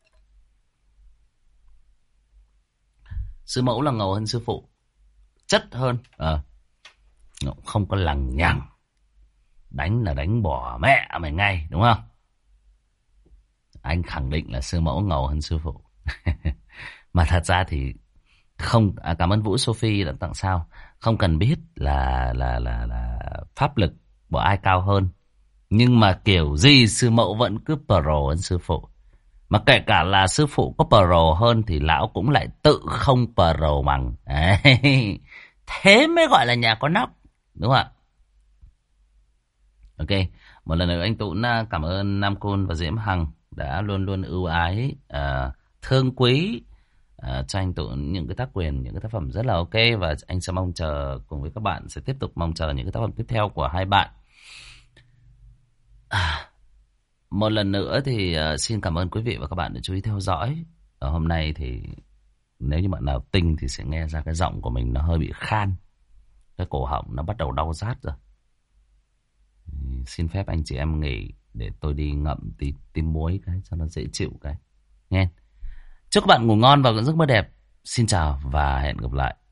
Sư Mẫu là ngầu hơn sư phụ, chất hơn, không có lằng nhằng. đánh là đánh bỏ mẹ mày ngay, đúng không? Anh khẳng định là sư mẫu ngầu hơn sư phụ. Mà thật ra thì không, cảm ơn Vũ Sophie đã tặng sao. Không cần biết là pháp lực của ai cao hơn, nhưng mà kiểu gì sư mẫu vẫn cứ pro hơn sư phụ. Mà kể cả là sư phụ có pro hơn thì lão cũng lại tự không pro bằng. Đấy. Thế mới gọi là nhà có nóc, đúng không ạ? Ok, một lần nữa anh Tún cảm ơn Nam Côn và Diễm Hằng đã luôn luôn ưu ái, thương quý cho anh Tún những cái tác quyền, những cái tác phẩm rất là ok. Và anh sẽ mong chờ cùng với các bạn sẽ tiếp tục mong chờ những cái tác phẩm tiếp theo của hai bạn. Một lần nữa thì xin cảm ơn quý vị và các bạn đã chú ý theo dõi. Hôm nay thì nếu như bạn nào tinh thì sẽ nghe ra cái giọng của mình nó hơi bị khan, cái cổ họng nó bắt đầu đau rát rồi. Xin phép anh chị em nghỉ để tôi đi ngậm tí muối cái cho nó dễ chịu cái. Nghe. Chúc các bạn ngủ ngon và giấc mơ đẹp. Xin chào và hẹn gặp lại.